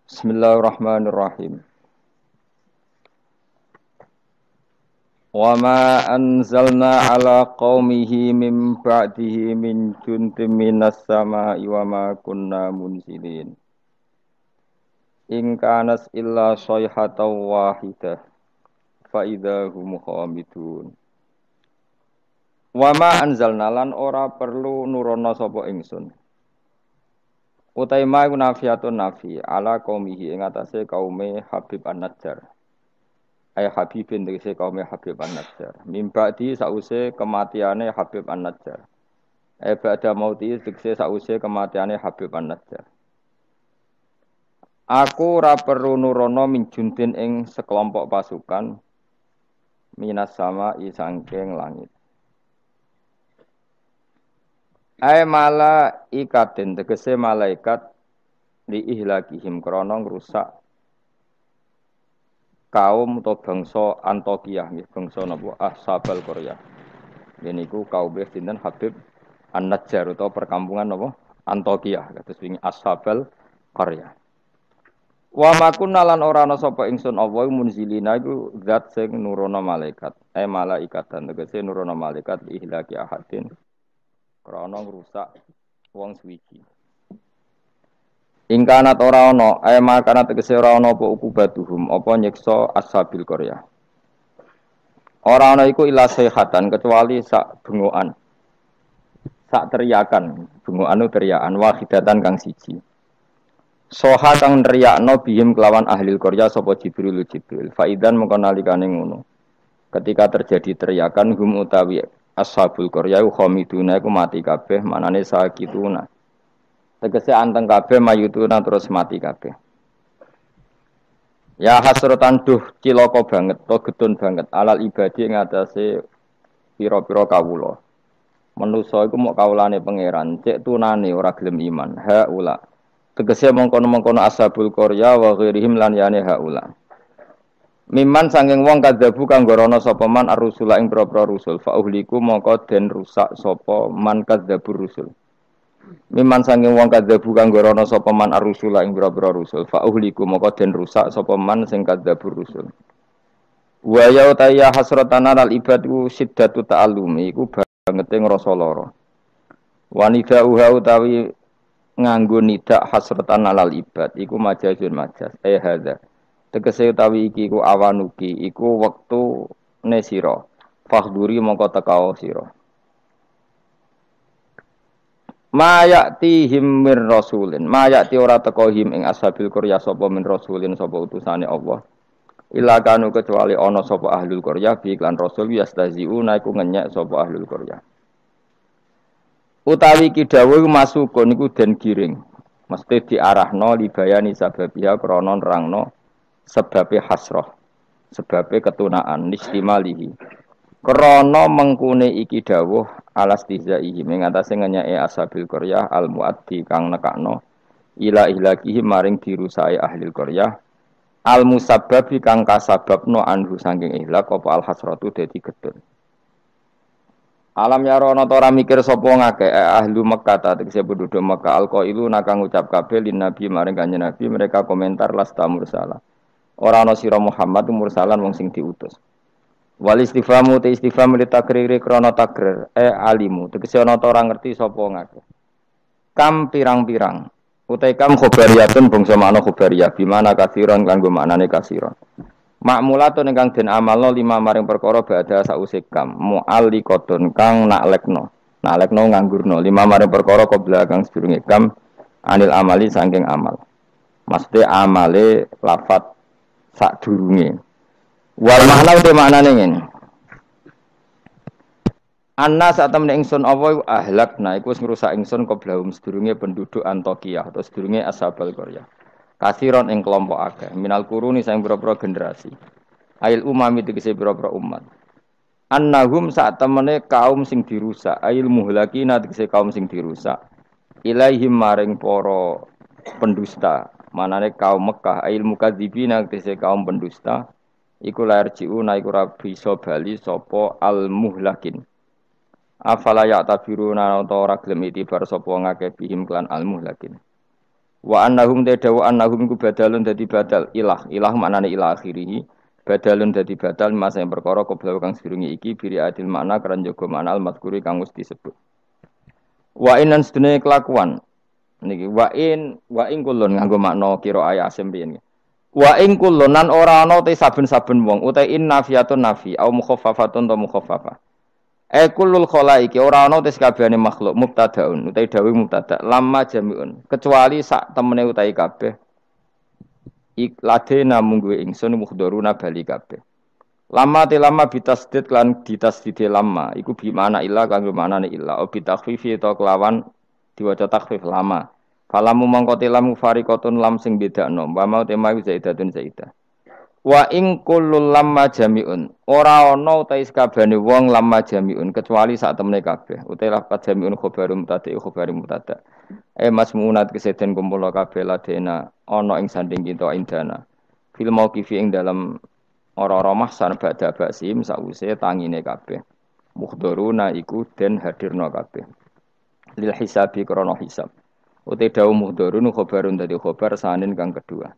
Bismillahirrahmanirrahim. Wa ma anzalna ala qaumihi min ba'dihi min juntim minas sama'i wa ma kunna munzilin. In kanas illa sayhatan wahidah fa idahum khamidun. Wa ma anzalna lan ora perlu nurono sapa ingsun. Utai ma iku nafiatun nafi ala qaumihi ing atase kaume Habib An-Najjar. Ay Habibin tegese kaume Habib An-Najjar. Mimba'di sause kematiane Habib An-Najjar. Ba'da mauti tegese sause kematiane Habib An-Najjar. Aku ora perlu nurono min juntin ing sekelompok pasukan minas sama sangking langit. Ay malaikatin tegese malaikat li ihlakihim krana ngrusak kaum atau bangsa Antokiyah nggih bangsa napa Ashabal Qaryah. Niku kaum sinten Habib An-Najjar utawa perkampungan napa Antokiyah kados wingi Ashabal Qaryah. Wa makunna lan ora ana sapa ingsun Allah munzilina iku zat sing nurono malaikat. Malaikatan tegese nurono malaikat li ihlaki ahadin krana ngrusak wong suwiji. Ingkanat ora ana, makana tegese ora ana apa ukubatuhum, apa nyiksa ashabil Qaryah. Ora ana iku ila sayhatan kecuali sak bengokan. Sak teriakan, bengokan teriakan wahidatan kang siji. Soha kang nriyakno bihim kelawan ahli Qaryah sapa Jibril. Faidan mengko nalikane ngono. Ketika terjadi teriakan hum utawi ashabul Qaryah khamiduna iku mati kabeh, manane sakituna. Tegese anteng kabeh mayutuna terus mati kabeh. Ya hasratan duh cilaka banget, to getun banget alal ibadi ing atase pira-pira kawula. Manusa iku mok kawulane pangeran, cek tunane ora gelem iman. Haula. Tegese mongkon-mongkon ashabul Qaryah wa ghairihim lan yane haula. Miman sanging wong kadzabu kang gorono sapa man ar-rusula ing propro rusul fa uhliku mongko den rusak sapa man kadzabur rusul. Miman sanging wong kadzabu kang gorono sapa man ar-rusula ing propro rusul fa uhliku mongko den rusak sapa man sing kadzabur rusul. Wa ya ta'ya hasratan al ibadu siddatu ta'allumi iku bangete ngrasa lara. Wanida uha utawi nganggo nidak hasratan alal ibad iku majazun majaz hadza. Tegese utawi iki iku awanuki iku wektu ne sira fahduri mongko tekao sira mayati him mir rasulin mayati ora teka him ing ashabil Qaryah sapa min rasulin sapa utusane Allah ila kanu kecuali ana sapa ahlul Qaryah bi iklan rasul yastaziuna iku ngenyek sapa ahlul Qaryah utawi iki dawuh masukun iku den giring mesti diarahno libayani sababiha krana nerangno sebabe hasrah, sebabe ketunaan nistimalihi. Krana mengkune iki dawuh alastizaihi ing atase ngenyake ashabil Qaryah al-muaddi kang nekakno ila ihlakihi maring dirusake ahli Qaryah al-musabbabi kang kasababno anhu saking ihlak apa al-hasratu dadi gedhe. Alam ya rono ora mikir sapa ngake ahli Mekkah ta tegese penduduk Mekkah alqailu nakang ngucap kabeh lin nabi maring kanjeng nabi mereka komentar lasta mursala. Ora ana sira Muhammad mursalan wong sing diutus. Wal istifamu te istifham li takriri krana takrir alimu tegese ana ta ora ngerti sapa ngake. Kam pirang-pirang utai kam khobariyatun bangsa makna khobariyah bimana kasiron kanggo maknane kasiron. Makmulatun ingkang den amalno lima maring perkara badha sause kam mu'alliqatun kang naklekno nganggurno lima maring perkara qabla kang sedurunge kam anil amali saking amal. Maksudnya amale lafat sak durunge. Wal makna uti maknane ngene. Anna sak temne ingsun apa ahlakna iku wis ngrusak ingsun qoblahum sedurunge penduduk Antokiyah atau sedurunge Ashabul Qaryah. Kasiron ing kelompok akeh minal kuruni saing pira-pira generasi. Ail umami tegese pira-pira umat. Annahum sak temene kaum sing dirusak, ail muhlakina tegese kaum sing dirusak. Ilaihim maring para pendusta. Manane kaum Mekah ail mukadzibina tegese kaum pendusta iku lair jiuna iku ora bisa bali sapa al muhlakin afala ya tabiruna utawa ora gelem itibar sapa ngakeh bihim klan al muhlakin Wa annahum tadawu annahum iku badalun dadi badal ilah maknane ilah akhirih badalun dadi badal masa yang perkara qabla kang sedurunge iki biri adil makna keran jaga makna al mazkuri kang wis disebut wa inan sedene kelakuan niki wa in kulun nganggo makna kira ayat asim riyen wa in kulun nan ora ana te saben-saben wong uta in nafiyatun nafi au mukhaffafatun ta mukhaffafah kullul khalaiki ora ana tes kabehane makhluk mubtadaun utawi dawuh mubtada lamma jamiun kecuali sak temene utawi kabeh ikladena munggu ingsun mukhdharuna bali kabeh lama bitasdid lan ditasdid lama iku bi mana illa kanggo manane illa o bitakhfifi to kelawan diwaca takhfif lama falamu mangko tilam fariqatun lam sing bedakno wa mau tema zaidatun zaidah wa ing kullul lamma jami'un ora ana utahe sakabehane wong lamma jami'un kecuali sak temene kabeh utahe lafaz jami'un khobarum mutada masmunat keseden kumpul kabeh ladena ana ing sanding kita indana fil mauqifi ing dalam ora-ora mahsan badha basim sause tangine kabeh muhdharuna iku den hadirna kabeh lil hisabi krana hisab utahe dawuh muhdharun khobarun dadi khobar sanin kang kedua.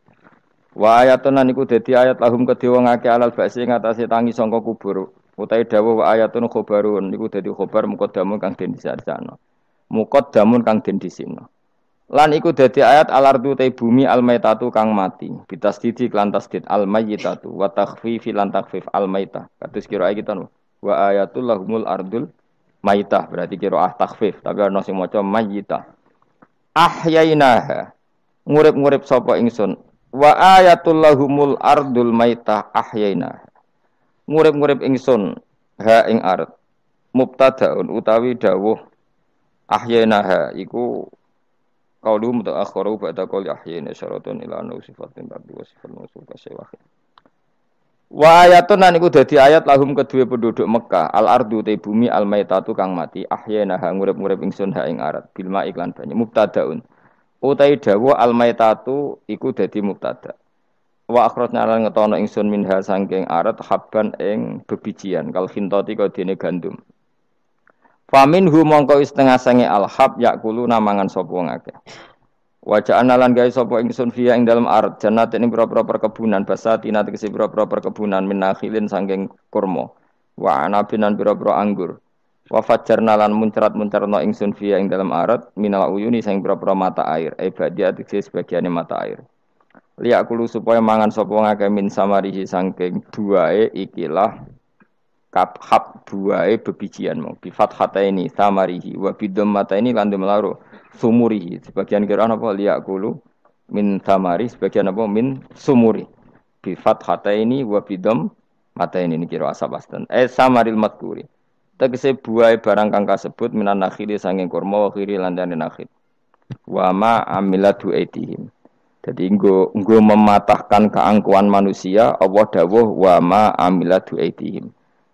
Wa ayatun lan iku dadi ayat lahum kedhe wong akeh alal ba'si ngatasé tangi sangka kubur. Utahe dawuh wa ayatun khobarun iku dadi khobar muqaddamun kang den disarjana. Muqaddamun kang den disina. Lan iku dadi ayat alardu te bumi almaitatu kang mati. Bitasdidi lan tasdid almayyitatu wa takhfifi lan takhfif almaitah. Kados kira kita wa ayatul lahumul ardul maitah berarti kira takhfif tapi ana sing maca mayyitah. Ahyainaha ngurip-ngurip sapa ingsun wa ayatul lahumul ardul maitah ahyaina ngurip-ngurip ingsun ha ing ard mubtadaun utawi dawuh ahyainaha iku qaulu mutaakhiru ba'da qauli ahyayna syaratun ila sifatin rabbi wa sifatul mawsuf kasawah wa ayatun lan iku dadi ayat lahum kedue penduduk Mekah al ardu te bumi al maitatu kang mati ahyainaha ngurip-ngurip ingsun ha ing ard bil ma iklan banyu mubtadaun utai dawa almaitatu iku dadi mubtada. Wa akhrajna lan ngetono ingsun minha saking arat habban ing bebijian kal khintati kaya dene gandum. Faminhu mongko setengah sange alhab yakulu namangan sapa wong akeh. Wa ja'alna lan gawe sapa ingsun fiya ing dalem arat jannat ing pira-pira perkebunan basatina tegese pira-pira perkebunan minakhilin saking kurma. Wa anabin lan pira-pira anggur. Wa fajjarna lan muncrat-muncarna ingsun fiya ing dalam arat minal uyuni sing pira-pira mata air badia tegese sebagiane mata air liyakulu supaya mangan sapa ngake min samarihi saking buahe ikilah kabhab buahe bebijian mong bi fathataini samarihi wa bidammataini lan demlaro sumurihi sebagian kira apa liyakulu min samari sebagian apa min sumuri bi fathataini wa bidammataini ini kira asabastan samaril madkuri tegese buah barang kang kasebut minan nakhili sanging kurma wa khiri lan dene nakhil. Wa ma amilatu aitihim. Dadi nggo mematahkan keangkuhan manusia Allah dawuh wa ma amilatu aitihim.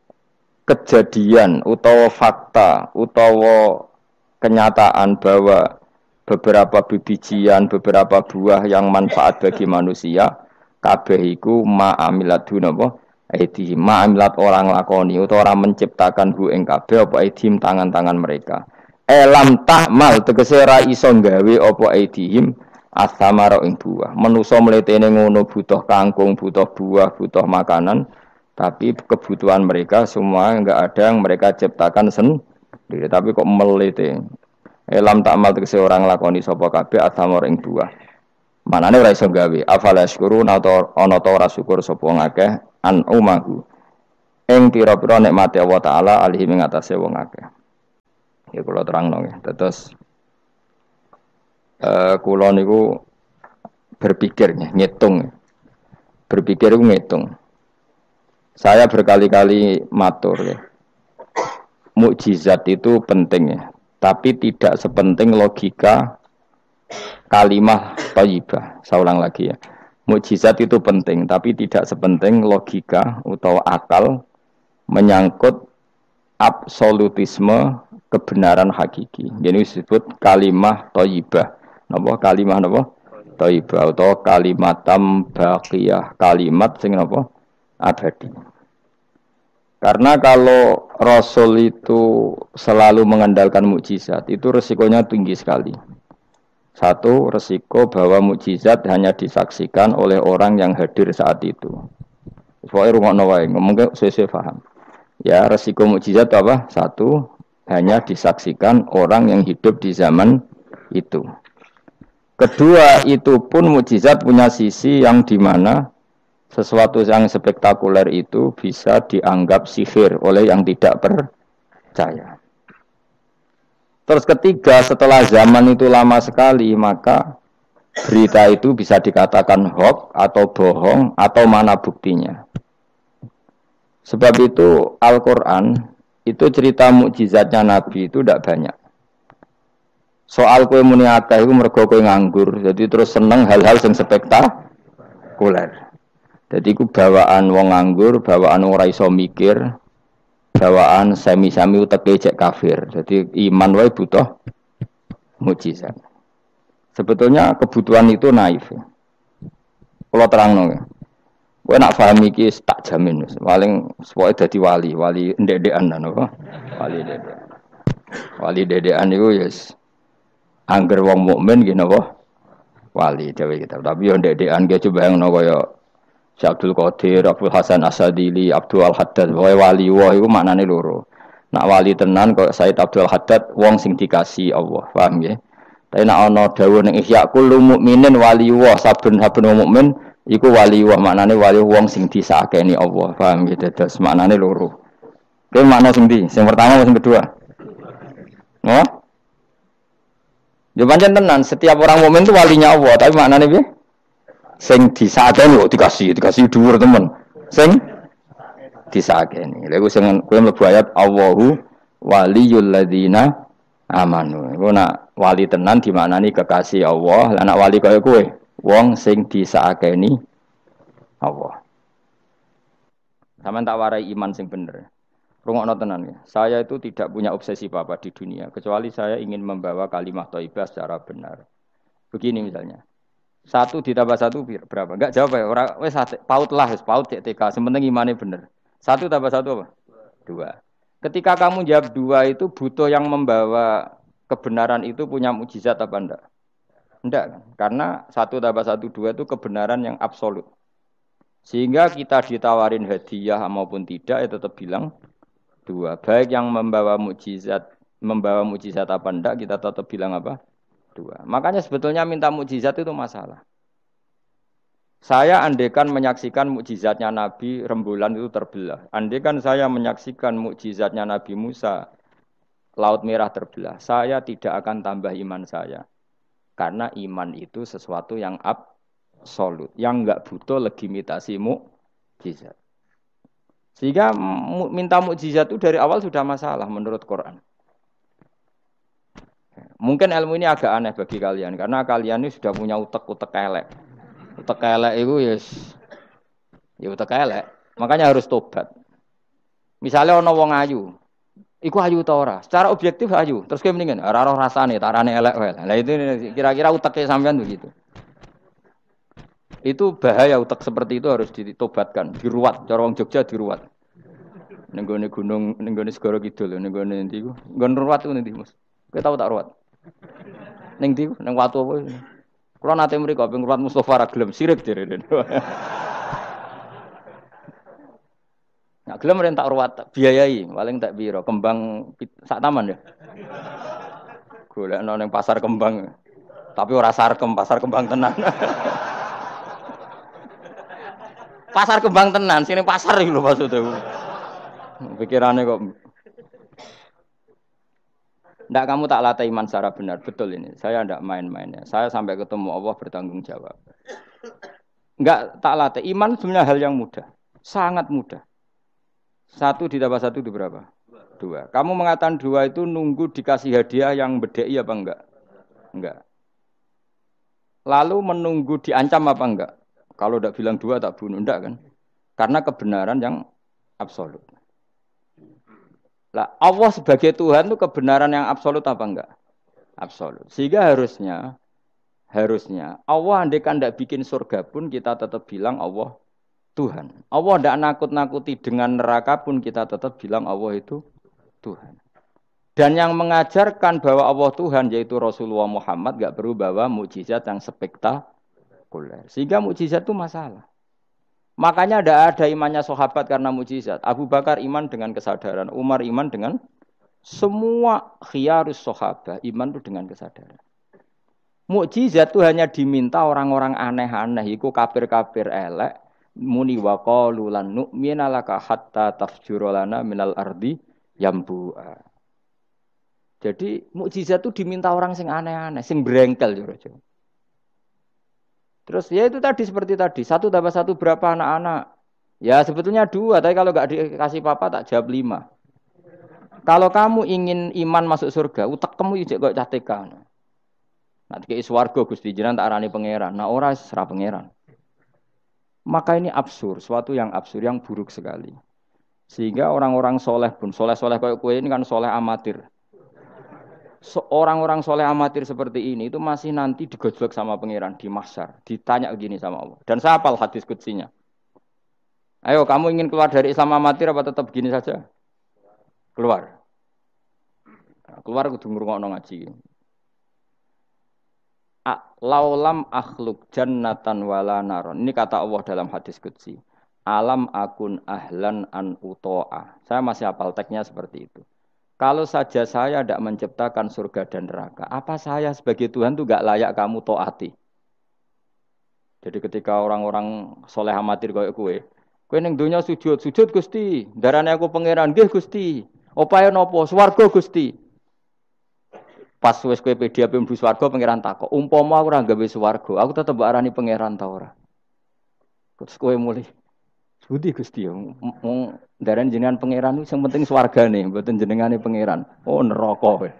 Kejadian utawa fakta utawa kenyataan bahwa beberapa bibijian, beberapa buah yang manfaat bagi manusia kabeh iku ma amilatu napa aidihim ma'amilat orang lakoni utawa orang menciptakan hu ing kabeh apa aidihim tangan-tangan mereka lam tahmal tegese ra iso gawe apa aidihim asamara ing buah manusa mletene ngono butuh kangkung butuh buah butuh makanan tapi kebutuhan mereka semua enggak ada yang mereka ciptakan sendiri tapi kok melete lam tahmal tegese orang lakoni sapa kabeh asamara ing buah manane ora iso gawe afala syukurun atau ana ta ora syukur sapa ngakeh an umahu ing pira-pira nikmate Allah taala alihi ing atase wong akeh. Ya kula terangno nggih. Terus kula niku berpikir ngitung. Berpikir iku ngitung. Saya berkali-kali matur ya. Mukjizat itu penting ya, tapi tidak sepenting logika kalimah thayyibah. Saya ulang lagi ya. Mukjizat itu penting, tapi tidak sepenting logika atau akal menyangkut absolutisme kebenaran hakiki. Jadi disebut kalimah thayyibah. Napa kalimah napa? Thayyibah atau kalimatam baqiyah, kalimat sing napa? Abadi. Karena kalau Rasul itu selalu mengandalkan mukjizat, itu resikonya tinggi sekali. Satu, resiko bahwa mukjizat hanya disaksikan oleh orang yang hadir saat itu. Pokoknya rungokno wae, ngomong sesuai paham. Ya, resiko mukjizat apa? Satu, hanya disaksikan orang yang hidup di zaman itu. Kedua, itu pun mukjizat punya sisi yang dimana sesuatu yang spektakuler itu bisa dianggap sihir oleh yang tidak percaya. Terus ketiga, setelah zaman itu lama sekali, maka berita itu bisa dikatakan hoax atau bohong atau mana buktinya. Sebab itu Al-Quran itu cerita mukjizatnya Nabi itu tidak banyak. Soal kue muni akeh itu mergo kue nganggur, jadi terus seneng hal-hal yang spektakuler. Jadi ku bawaan wong nganggur, bawaan ora iso mikir, bawaan semi-semi uteke cek kafir. Jadi iman wae butuh mukjizat. Sebetulnya kebutuhan itu naif. Kalau terangno ya. Kowe nak paham iki tak jamin wis. Paling pokoke dadi wali ndek-ndekan napa? Wali dedekan iku yes. Angger wong mukmin nggih napa? Wali dhewe kita. Tapi yo ndek-ndekan ge coba bayangno kaya Syekh Abdul Qadir, Abdul Hasan Asadili, Abdul Al-Haddad, wali wah itu maknane loro. Nak wali tenan kok Said Abdul Haddad wong sing dikasih Allah, paham nggih? Tapi nak ana dawuh ning Ihya kullu mukminin wali wah saben-saben mukmin iku wali wah maknane wali wong sing disakeni Allah, paham nggih? Dados maknane loro. Kuwi makna sing ndi? Sing pertama sing kedua? Oh? Ya pancen tenan, setiap orang mukmin itu walinya Allah, tapi maknane piye? Sing disakeni kok dikasih dhuwur temen. Sing disakeni. Lha iku sing kowe mlebu ayat Allahu waliyul ladzina amanu. Iku nak wali tenan dimaknani kekasih Allah, lah nak wali kaya kowe wong sing disakeni Allah. Sampeyan tak warai iman sing bener. Rungokno tenan ya. Saya itu tidak punya obsesi apa-apa di dunia kecuali saya ingin membawa kalimat thayyibah secara benar. Begini misalnya. 1 ditambah 1 berapa? Enggak jawab ya. Orang wes paut lah, paut cek TK. Sementing imannya bener. 1 tambah 1 apa? 2. Ketika kamu jawab 2 itu butuh yang membawa kebenaran itu punya mukjizat apa enggak? Enggak kan? Karena 1 tambah 1 2 itu kebenaran yang absolut. Sehingga kita ditawarin hadiah maupun tidak ya tetap bilang 2. Baik yang membawa mukjizat apa enggak kita tetap bilang apa? 2. Makanya sebetulnya minta mukjizat itu masalah. Saya andaikan menyaksikan mukjizatnya Nabi rembulan itu terbelah. Andaikan saya menyaksikan mukjizatnya Nabi Musa Laut Merah terbelah. Saya tidak akan tambah iman saya. Karena iman itu sesuatu yang absolut. Yang enggak butuh legitimasi mukjizat. Sehingga minta mukjizat itu dari awal sudah masalah menurut Quran. Mungkin ilmu ini agak aneh bagi kalian karena kalian ini sudah punya utek-utek elek. Utek elek itu ya utek elek. Makanya harus tobat. Misalnya ana wong ayu. Iku ayu ta ora? Secara objektif ayu. Terus kowe mendingan ora roh rasane, tarane elek wae. Lah itu kira-kira uteke sampean begitu. Itu bahaya utek seperti itu harus ditobatkan, diruat. Cara wong Jogja diruat. Ning gone gunung, ning gone segara kidul, ning gone endi iku? Nggon ruwat ku endi, Mas? Kowe tau tak ruwat? Ning ndi? Ning watu apa? Kula nate mriko ping ruwat Mustofa ra gelem sirik direne. Nek gelem ren tak ruwat, biayai, paling tak piro? Kembang sak taman ya. Golekno ning pasar kembang. Tapi ora sarkem, pasar kembang tenan. Pasar kembang tenan, sini pasar iki lho maksudku. Pikirannya kok ndak kamu tak latih iman secara benar, betul ini. Saya ndak main-mainnya. Saya sampai ketemu Allah bertanggung jawab. Nggak tak latih. Iman sebenarnya hal yang mudah, sangat mudah. 1 ditambah 1 itu berapa? 2. Kamu mengatakan 2 itu nunggu dikasih hadiah yang bedei apa enggak? Enggak. Lalu menunggu diancam apa enggak? Kalau ndak bilang 2 tak bunuh, enggak kan? Karena kebenaran yang absolut. Lah Allah sebagai Tuhan itu kebenaran yang absolut apa enggak? Absolut. Sehingga harusnya Allah andaikan tidak bikin surga pun kita tetap bilang Allah Tuhan. Allah tidak nakut-nakuti dengan neraka pun kita tetap bilang Allah itu Tuhan. Dan yang mengajarkan bahwa Allah Tuhan yaitu Rasulullah Muhammad gak perlu bawa mukjizat yang spektakuler. Sehingga mukjizat itu masalah. Makanya ada imannya sahabat karena mukjizat. Abu Bakar iman dengan kesadaran, Umar iman dengan semua khiyarus sahabat iman itu dengan kesadaran. Mukjizat itu hanya diminta orang-orang aneh-aneh, iku kafir-kafir elek, muni wa qalu lan nu'mina laka hatta tafjura lana minal ardi yambu'a. Jadi mukjizat itu diminta orang sing aneh-aneh, sing brengkel jero. Terus ya itu tadi seperti tadi, 1+1 berapa anak-anak? Ya sebetulnya 2, tapi kalau nggak dikasih papa tak jawab 5. Kalau kamu ingin iman masuk surga, utak kamu ijek kok CTK. Nanti ke swarga Gusti jenengan tak arani pangeran. Nah ora serah pangeran. Maka ini absurd, suatu yang absurd, yang buruk sekali. Sehingga orang-orang soleh pun, soleh-soleh kayak kue ini kan soleh amatir. Orang-orang soleh amatir seperti ini itu masih nanti digojlok sama pangeran di mahsyar, ditanya begini sama Allah. Dan saya hafal hadis kutsinya. Ayo kamu ingin keluar dari Islam amatir apa tetap begini saja? Keluar. Keluar kudu ngrungokno ngaji. Laulam akhluk jannatan wala naron. Ini kata Allah dalam hadis qudsi. Alam akun ahlan an uto'ah. Saya masih hafal teksnya seperti itu. Kalau saja saya tidak menciptakan surga dan neraka, apa saya sebagai Tuhan itu gak layak kamu taati? Jadi ketika orang-orang soleh amatir kayak kue ning dunya sujud Gusti, darane aku pangeran nggih Gusti. Opae napa? Swarga Gusti. Pas wis kowe pede ape mlebu swarga pangeran takok, umpama aku ora gawe swarga, aku tetep arani pangeran ta ora? Terus kowe mulih Budi Gusti ya, daran jenengan pangeran itu yang penting swargane, mboten jenengane pangeran. Oh neraka kowe.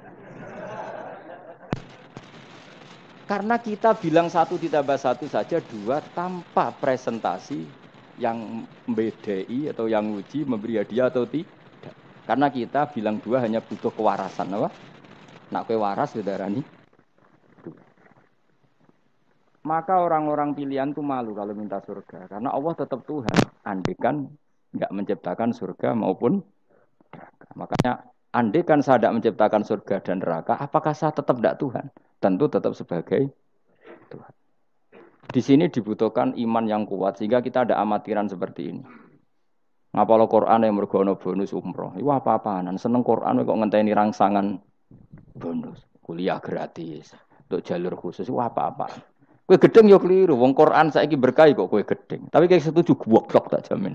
Karena kita bilang 1+1 saja 2 tanpa presentasi yang membedai atau yang uji memberi hadiah atau tidak. Karena kita bilang 2 hanya butuh kewarasan, apa? Nak kowe waras darani. Maka orang-orang pilihan itu malu kalau minta surga. Karena Allah tetap Tuhan. Andikan enggak menciptakan surga maupun neraka. Makanya andikan saya tidak menciptakan surga dan neraka, apakah saya tetap tidak Tuhan? Tentu tetap sebagai Tuhan. Di sini dibutuhkan iman yang kuat sehingga kita ada amatiran seperti ini. Ngapalo Quran yang mergono bonus umroh. Itu apa-apaan. Seneng Quran kok ngenteni rangsangan bonus. Kuliah gratis. Untuk jalur khusus itu apa-apaan. Kue gedeng yo keliru, wong Quran saiki berkah kok kue gedeng. Tapi kayak setuju goblok tak jamin.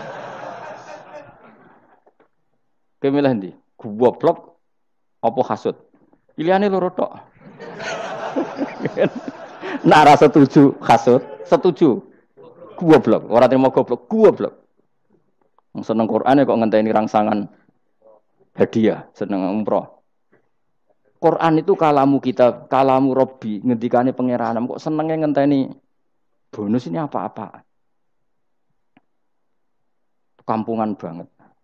Kowe milih ndi? Goblok apa hasud? Pilihane loro tok. Nak ra setuju hasud, setuju goblok. Ora terima goblok. Wong seneng Quran kok ngenteni rangsangan hadiah, seneng umroh. Quran itu kalamu kita, kalamu Robbi, ngendikane pangeranam kok senenge ngenteni bonus ini apa-apa. Kampungan banget.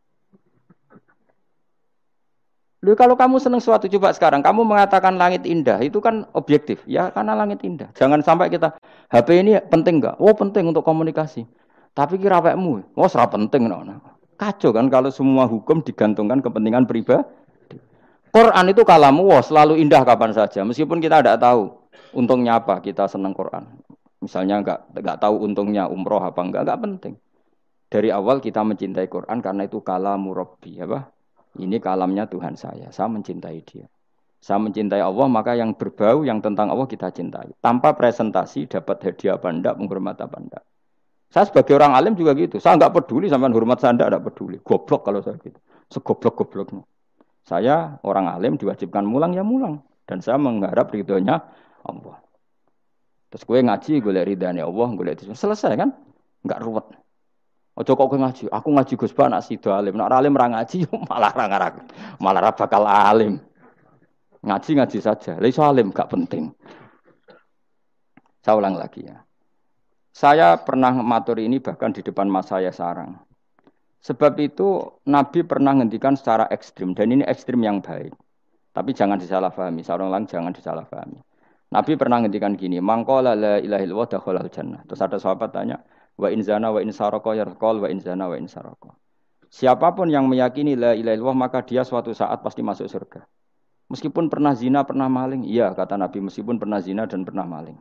Lalu kalau kamu seneng suatu coba sekarang, kamu mengatakan langit indah, itu kan objektif. Ya karena langit indah. Jangan sampai kita, HP ini penting enggak? Oh penting untuk komunikasi. Tapi kira awakmu, oh serap penting. Kacau kan kalau semua hukum digantungkan kepentingan pribadi. Quran itu kalamu selalu indah kapan saja. Meskipun kita tidak tahu untungnya apa kita senang Quran. Misalnya enggak tahu untungnya umroh apa enggak penting. Dari awal kita mencintai Quran karena itu kalamu Rabbi, apa? Ini kalamnya Tuhan saya mencintai dia. Saya mencintai Allah, maka yang berbau yang tentang Allah kita cintai. Tanpa presentasi dapat hadiah apa enggak, menghormat apa enggak. Saya sebagai orang alim juga gitu. Saya enggak peduli sama hormat saya enggak peduli. Goblok kalau saya gitu. Segoblok-gobloknya. Saya orang alim diwajibkan mulang ya mulang dan saya mengharap ridhonya Allah. Terus gue ngaji gue lihat ridhonya Allah, gue lihat itu selesai kan? Enggak ruwet. Ojo kok gue ngaji, aku ngaji Gus Ba nak sido alim, nak alim ra ngaji malah bakal alim. Ngaji saja, lha iso alim gak penting. Saya ulang lagi ya. Saya pernah matur ini bahkan di depan mas saya sarang. Sebab itu Nabi pernah ngendikan secara ekstrim dan ini ekstrim yang baik. Tapi jangan disalahpahami, sarang jangan disalahpahami. Nabi pernah ngendikan gini, mangqala la ilaha illallah dakhalal jannah. Terus ada sahabat tanya, wa in zana wa in saraka yarqal wa in zana wa in saraka. Siapapun yang meyakini la ilaha illallah maka dia suatu saat pasti masuk surga. Meskipun pernah zina, pernah maling. Iya, kata Nabi, meskipun pernah zina dan pernah maling.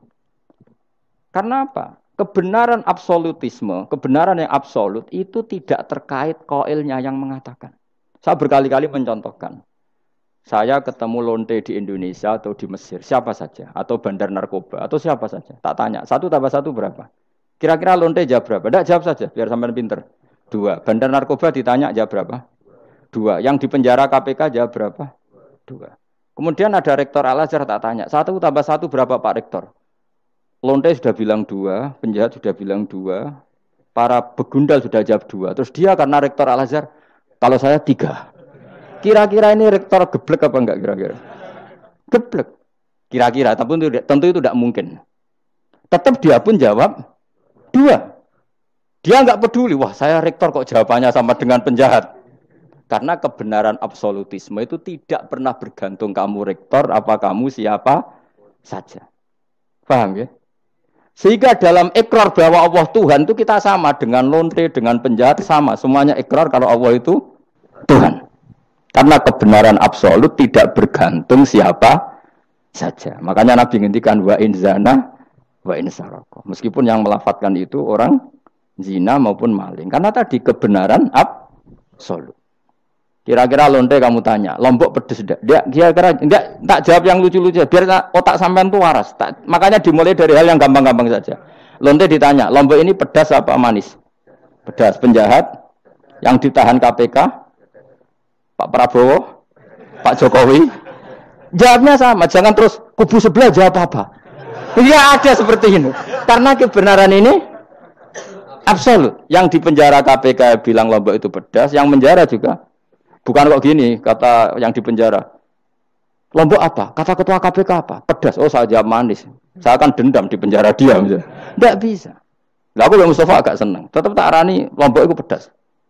Karena apa? Kebenaran absolutisme, kebenaran yang absolut itu tidak terkait qailnya yang mengatakan. Saya berkali-kali mencontohkan. Saya ketemu lonte di Indonesia atau di Mesir, siapa saja, atau bandar narkoba, atau siapa saja. Tak tanya, 1+1 berapa? Kira-kira lonte jawab berapa? Tidak, jawab saja, biar sampean pinter. 2. Bandar narkoba ditanya jawab berapa? 2. Yang di penjara KPK jawab berapa? 2. Kemudian ada rektor Al-Azhar tak tanya, 1+1 berapa Pak Rektor? Lonte sudah bilang 2, penjahat sudah bilang 2, para begundal sudah jawab 2. Terus dia karena rektor Al-Azhar, kalau saya 3. Kira-kira ini rektor geblek apa enggak kira-kira? Geblek. Kira-kira, tapi tentu itu tidak mungkin. Tetap dia pun jawab 2. Dia enggak peduli, wah saya rektor kok jawabannya sama dengan penjahat. Karena kebenaran absolutisme itu tidak pernah bergantung kamu rektor, apa kamu siapa saja. Paham ya? Sehingga dalam ikrar bahwa Allah Tuhan itu kita sama dengan lonte, dengan penjahat sama. Semuanya ikrar kalau Allah itu Tuhan. Karena kebenaran absolut tidak bergantung siapa saja. Makanya Nabi ngendikan wa in zana wa in saraka. Meskipun yang melafadzkan itu orang zina maupun maling. Karena tadi kebenaran absolut. Kira-kira lonte kamu tanya, Lombok pedes enggak? Dia kira-kira enggak, tak jawab yang lucu-lucu biar otak sampean tuh waras. Makanya dimulai dari hal yang gampang-gampang saja. Lonte ditanya, Lombok ini pedas apa manis? Pedas. Penjahat yang ditahan KPK Pak Prabowo, Pak Jokowi, jawabnya sama. Jangan terus kubu sebelah jawab apa. Ya ada seperti ini. Karena kebenaran ini absolut. Yang di penjara KPK bilang Lombok itu pedas, yang penjara juga. Bukan kok gini, kata yang di penjara. Lombok apa? Kata ketua KPK apa? Pedas. Oh saya jawab manis. Saya akan dendam di penjara dia. Tidak bisa. Lah aku yang Mustafa agak senang. Tetap tak arani Lombok itu pedas.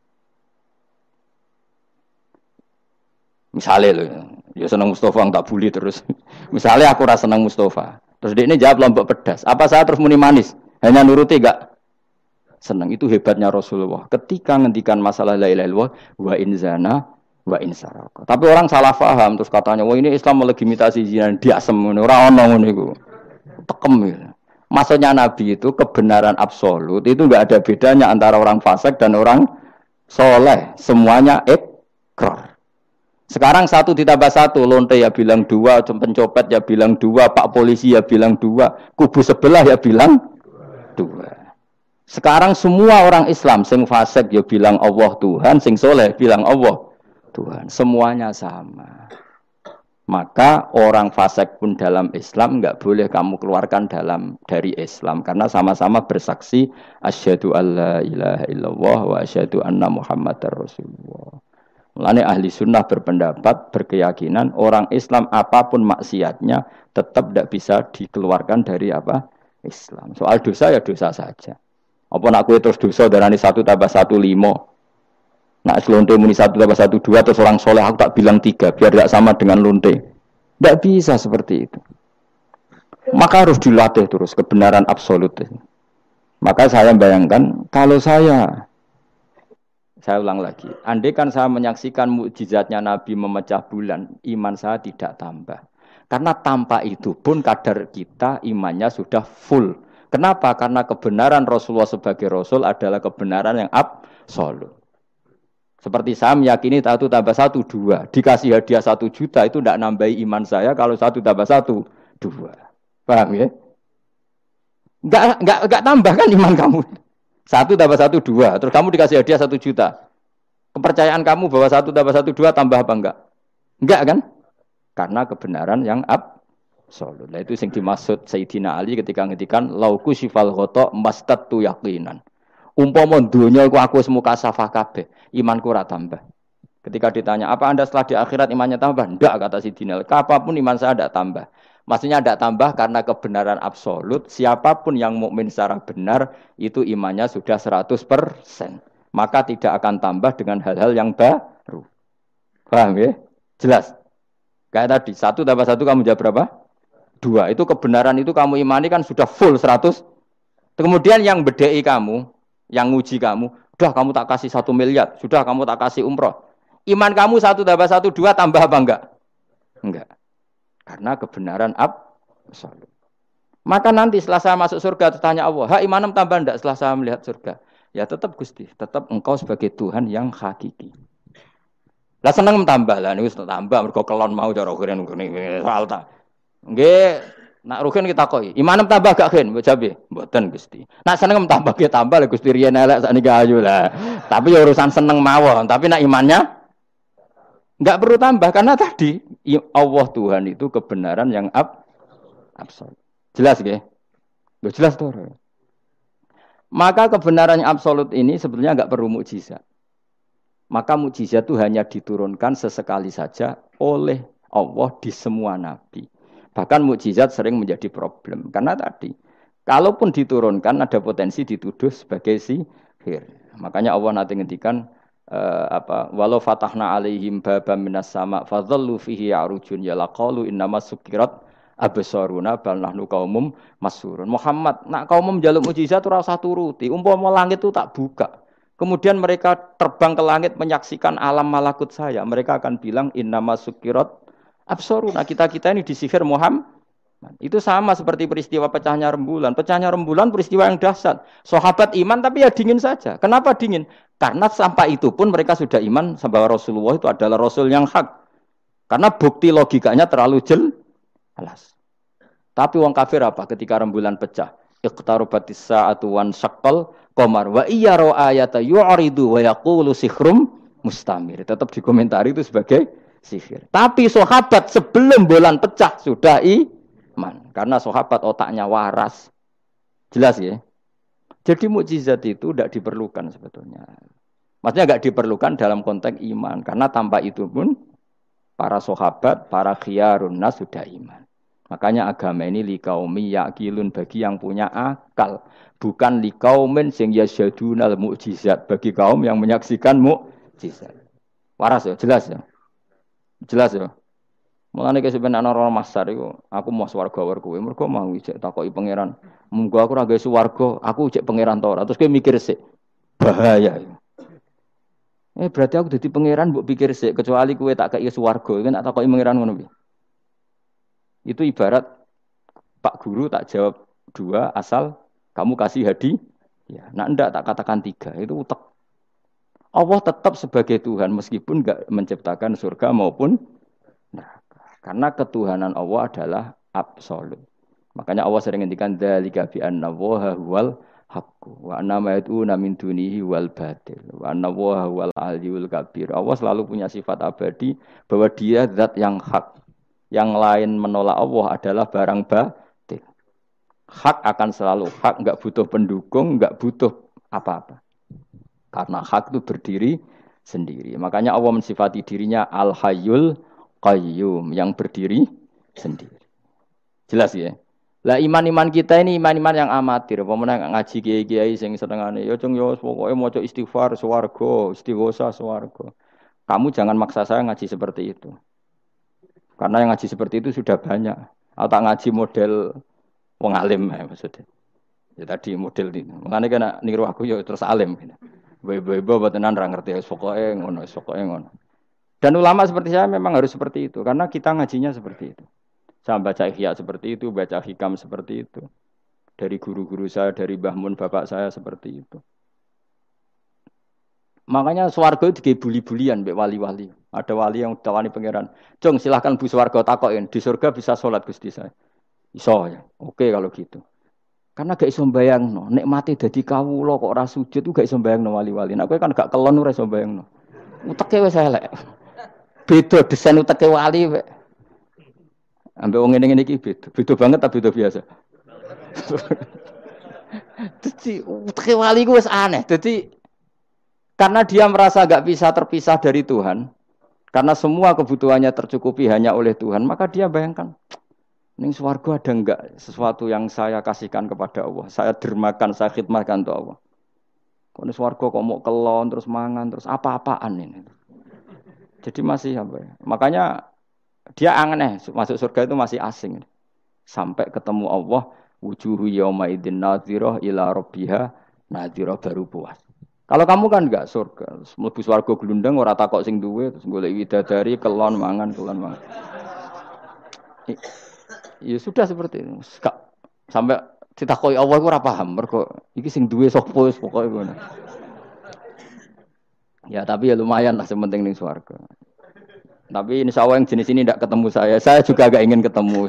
Misalnya loh, ya senang Mustafa tak bully terus. Misalnya aku rasa senang Mustafa, terus dia ini jawab Lombok pedas. Apa saya terus muni manis? Hanya nuruti gak? Senang. Itu hebatnya Rasulullah. Ketika ngendikan masalah la ilaha illallah wa in zana wa in saraka. Tapi orang salah paham terus katanya, wah ini Islam melegitimasi zina, diasem ora ono ngono iku. Tekem gitu. Maksudnya Nabi itu kebenaran absolut itu enggak ada bedanya antara orang fasik dan orang soleh. Semuanya ikrar. Sekarang 1+1, lonte ya bilang 2, pencopet ya bilang 2, pak polisi ya bilang 2, kubu sebelah ya bilang 2. Sekarang semua orang Islam, sing fasik ya bilang Allah Tuhan, sing soleh bilang Allah Tuhan. Semuanya sama. Maka orang fasik pun dalam Islam enggak boleh kamu keluarkan dari Islam. Karena sama-sama bersaksi, asyhadu alla ilaha illallah wa asyhadu anna muhammadar rasulullah. Mulane ahli sunnah berpendapat, berkeyakinan orang Islam apapun maksiatnya tetap tidak bisa dikeluarkan dari apa? Islam. Soal dosa ya dosa saja. Apa nak kowe terus dosa darani 1+1 5. Nak lonte muni 1+1 2 terus orang soleh aku tak bilang 3 biar tidak sama dengan lonte. Tidak bisa seperti itu. Maka harus dilatih terus kebenaran absolut. Maka saya bayangkan kalau saya ulang lagi, andai kan saya menyaksikan mukjizatnya Nabi memecah bulan, iman saya tidak tambah. Karena tanpa itu pun kadar kita imannya sudah full. Kenapa? Karena kebenaran Rasulullah sebagai Rasul adalah kebenaran yang absolut. Seperti saya meyakini 1+1 2. Dikasih hadiah 1 juta itu tidak nambahi iman saya kalau 1+1 2. Paham ya? Enggak tambah kan iman kamu. 1+1 2. Terus kamu dikasih hadiah 1 juta. Kepercayaan kamu bahwa 1+1 2 tambah apa enggak? Enggak kan? Karena kebenaran yang absolut. Nah, itu yang dimaksud Sayyidina Ali ketika ngendikan lauku sifal ghata mastatu yaqinan. Umpama dunya iku aku semua kasafah kabeh, imanku ora tambah. Ketika ditanya, apa Anda setelah di akhirat imannya tambah? Enggak, kata Sayyidina Ali. Apapun iman saya tidak tambah. Maksudnya tidak tambah karena kebenaran absolut. Siapapun yang mukmin secara benar itu imannya sudah 100%. Maka tidak akan tambah dengan hal-hal yang baru. Paham ya? Jelas. Kayak tadi 1+1 kamu jawab berapa? 2. Itu kebenaran itu kamu imani kan sudah full 100. Kemudian yang bedai kamu, yang nguji kamu, Sudah kamu tak kasih 1 miliar, sudah kamu tak kasih umroh. Iman kamu 1 tambah 1 2 tambah apa enggak? Enggak. Karena kebenaran absolut. Maka nanti setelah saya masuk surga tanya Allah, "Ha, imanem tambah enggak setelah saya melihat surga?" Ya tetap Gusti, tetap engkau sebagai Tuhan yang hakiki. Lah seneng tambah lah niku tambah mergo kelon mau cara kene soal ta. Nggih, nak rugen kita takoki, imanem tambah gak gen? Mbok jabe, mboten Gusti. Nak seneng tambah ge tambah lah Gusti riyen elek sakniki ayu lah. Tapi ya urusan seneng mawon, tapi nak imannya enggak perlu tambah karena tadi Allah Tuhan itu kebenaran yang absolut. Jelas nggih? Jelas toh. Maka kebenaran yang absolut ini sebetulnya enggak perlu mukjizat. Maka mukjizat itu hanya diturunkan sesekali saja oleh Allah di semua nabi. Bahkan mukjizat sering menjadi problem karena tadi kalaupun diturunkan ada potensi dituduh sebagai sihir. Makanya Allah nanti ngendikan walau fatahna alaihim babam minas sama fadhallu fihi arujun ya laqalu innama sukirat absaruna bal nahnu qaumum masurun. Muhammad nak kaum njaluk mukjizat ora usah turuti, umpama langit itu tak buka. Kemudian mereka terbang ke langit menyaksikan alam malakut saya. Mereka akan bilang innama sukirat absaruna. Kita-kita ini disihir Muhammad. Itu sama seperti peristiwa pecahnya rembulan. Pecahnya rembulan peristiwa yang dahsyat. Sahabat iman tapi ya dingin saja. Kenapa dingin? Karena sampai itu pun mereka sudah iman bahwa Rasulullah itu adalah Rasul yang hak. Karena bukti logikanya terlalu jelas. Tapi wong kafir apa ketika rembulan pecah? Iqtarobatis sa'atu wan syaqqal qamar wa iyyaru ayata yu'ridu wa yaqulu sikhrum mustamir. Tetap dikomentari itu sebagai sihir. Tapi sahabat sebelum bulan pecah sudah iman. Karena sahabat otaknya waras. Jelas ya? Jadi mukjizat itu tidak diperlukan sebetulnya. Maksudnya enggak diperlukan dalam konteks iman. Karena tanpa itu pun para sahabat, para khiyarun nas sudah iman. Makanya agama ini liqaumi yaqilun bagi yang punya akal. Bukan liqaumin sing yasyadunal mukjizat bagi kaum yang menyaksikan mukjizat. Waras ya, jelas ya. Jelas ya. Mulane ke sebenarnya ana masar iku, aku mau swarga war kowe, mergo mau ijek takoki pangeran. Munggo aku ora gawe swarga, aku ijek pangeran ta ora. Terus kowe mikir sik. Bahaya ya. Berarti aku dadi pangeran mbok pikir sik, kecuali kowe tak kei swarga, iki tak takoki pangeran ngono piye? Itu ibarat Pak Guru tak jawab 2 asal kamu kasih hadiah. Ya, nah enggak tak katakan 3, itu utek. Allah tetap sebagai Tuhan meskipun enggak menciptakan surga maupun neraka. Karena ketuhanan Allah adalah absolut. Makanya Allah sering ngendikan dzalika bi anna Allaha huwal haqqu wa anna ma yad'una min dunihi wal batil wa anna Allaha huwal aliyyul kabir. Allah selalu punya sifat abadi bahwa dia zat yang hak. Yang lain menolak Allah adalah barang batil. Hak akan selalu hak, enggak butuh pendukung, enggak butuh apa-apa. Karena hak itu berdiri sendiri. Makanya Allah mensifati dirinya Al-Hayyul Qayyum, yang berdiri sendiri. Jelas ya? Lah iman-iman kita ini iman-iman yang amatir. Pemenang ngaji kiai-kiai sing senengane ya cung yo pokoke maca istighfar swarga, istighosa swarga. Kamu jangan maksa saya ngaji seperti itu. Karena yang ngaji seperti itu sudah banyak. Atau ngaji model wong alim ya maksudnya. Ya tadi model ini. Makanya kena niru aku ya terus alim. Ibu-ibu tenan ra ngerti pokoke ngono, pokoke ngono. Dan ulama seperti saya memang harus seperti itu karena kita ngajinya seperti itu. Saya baca ihya seperti itu, baca hikam seperti itu. Dari guru-guru saya, dari Mbah Mun bapak saya seperti itu. Makanya swarga itu dibuli-bulian mbek wali-wali. Ada wali yang tawani pangeran, "Jong, silahkan bu swarga takokin, di surga bisa sholat Gusti saya." Iso ya. Oke kalau gitu. Karena gak iso mbayangno, nek mati dadi kawula kok ora sujud ku gak iso mbayangno wali-wali. Nek kowe kan gak kelon ora iso mbayangno. Uteke wis elek. Beda desain uteke wali wek. Ambek wong ngene-ngene iki beda. Beda banget ta beda biasa. Dadi uteke wali ku wis aneh. Dadi karena dia merasa gak bisa terpisah dari Tuhan. Karena semua kebutuhannya tercukupi hanya oleh Tuhan, maka dia bayangkan, ning swarga ada enggak sesuatu yang saya kasihkan kepada Allah, saya dermakan, saya khidmatkan untuk Allah. Kok ning swarga kok mau kelon terus mangan terus apa-apaan ini. Jadi masih apa ya? Makanya dia aneh masuk surga itu masih asing. Sampai ketemu Allah, wujuhu yauma idzin nadhirah ila rabbiha nadhirah baru puas. Kalau kamu kan enggak surga, mlebu swarga glundang ora takok sing duwe terus golek widadari kelon mangan. Ya sudah seperti itu. Sampai ditakoki Allah iku ora paham mergo iki sing duwe sapa wis pokoke ngono. Ya tapi ya lumayan lah sementing ning swarga. Tapi insya Allah yang jenis ini tidak ketemu saya. Saya juga agak ingin ketemu.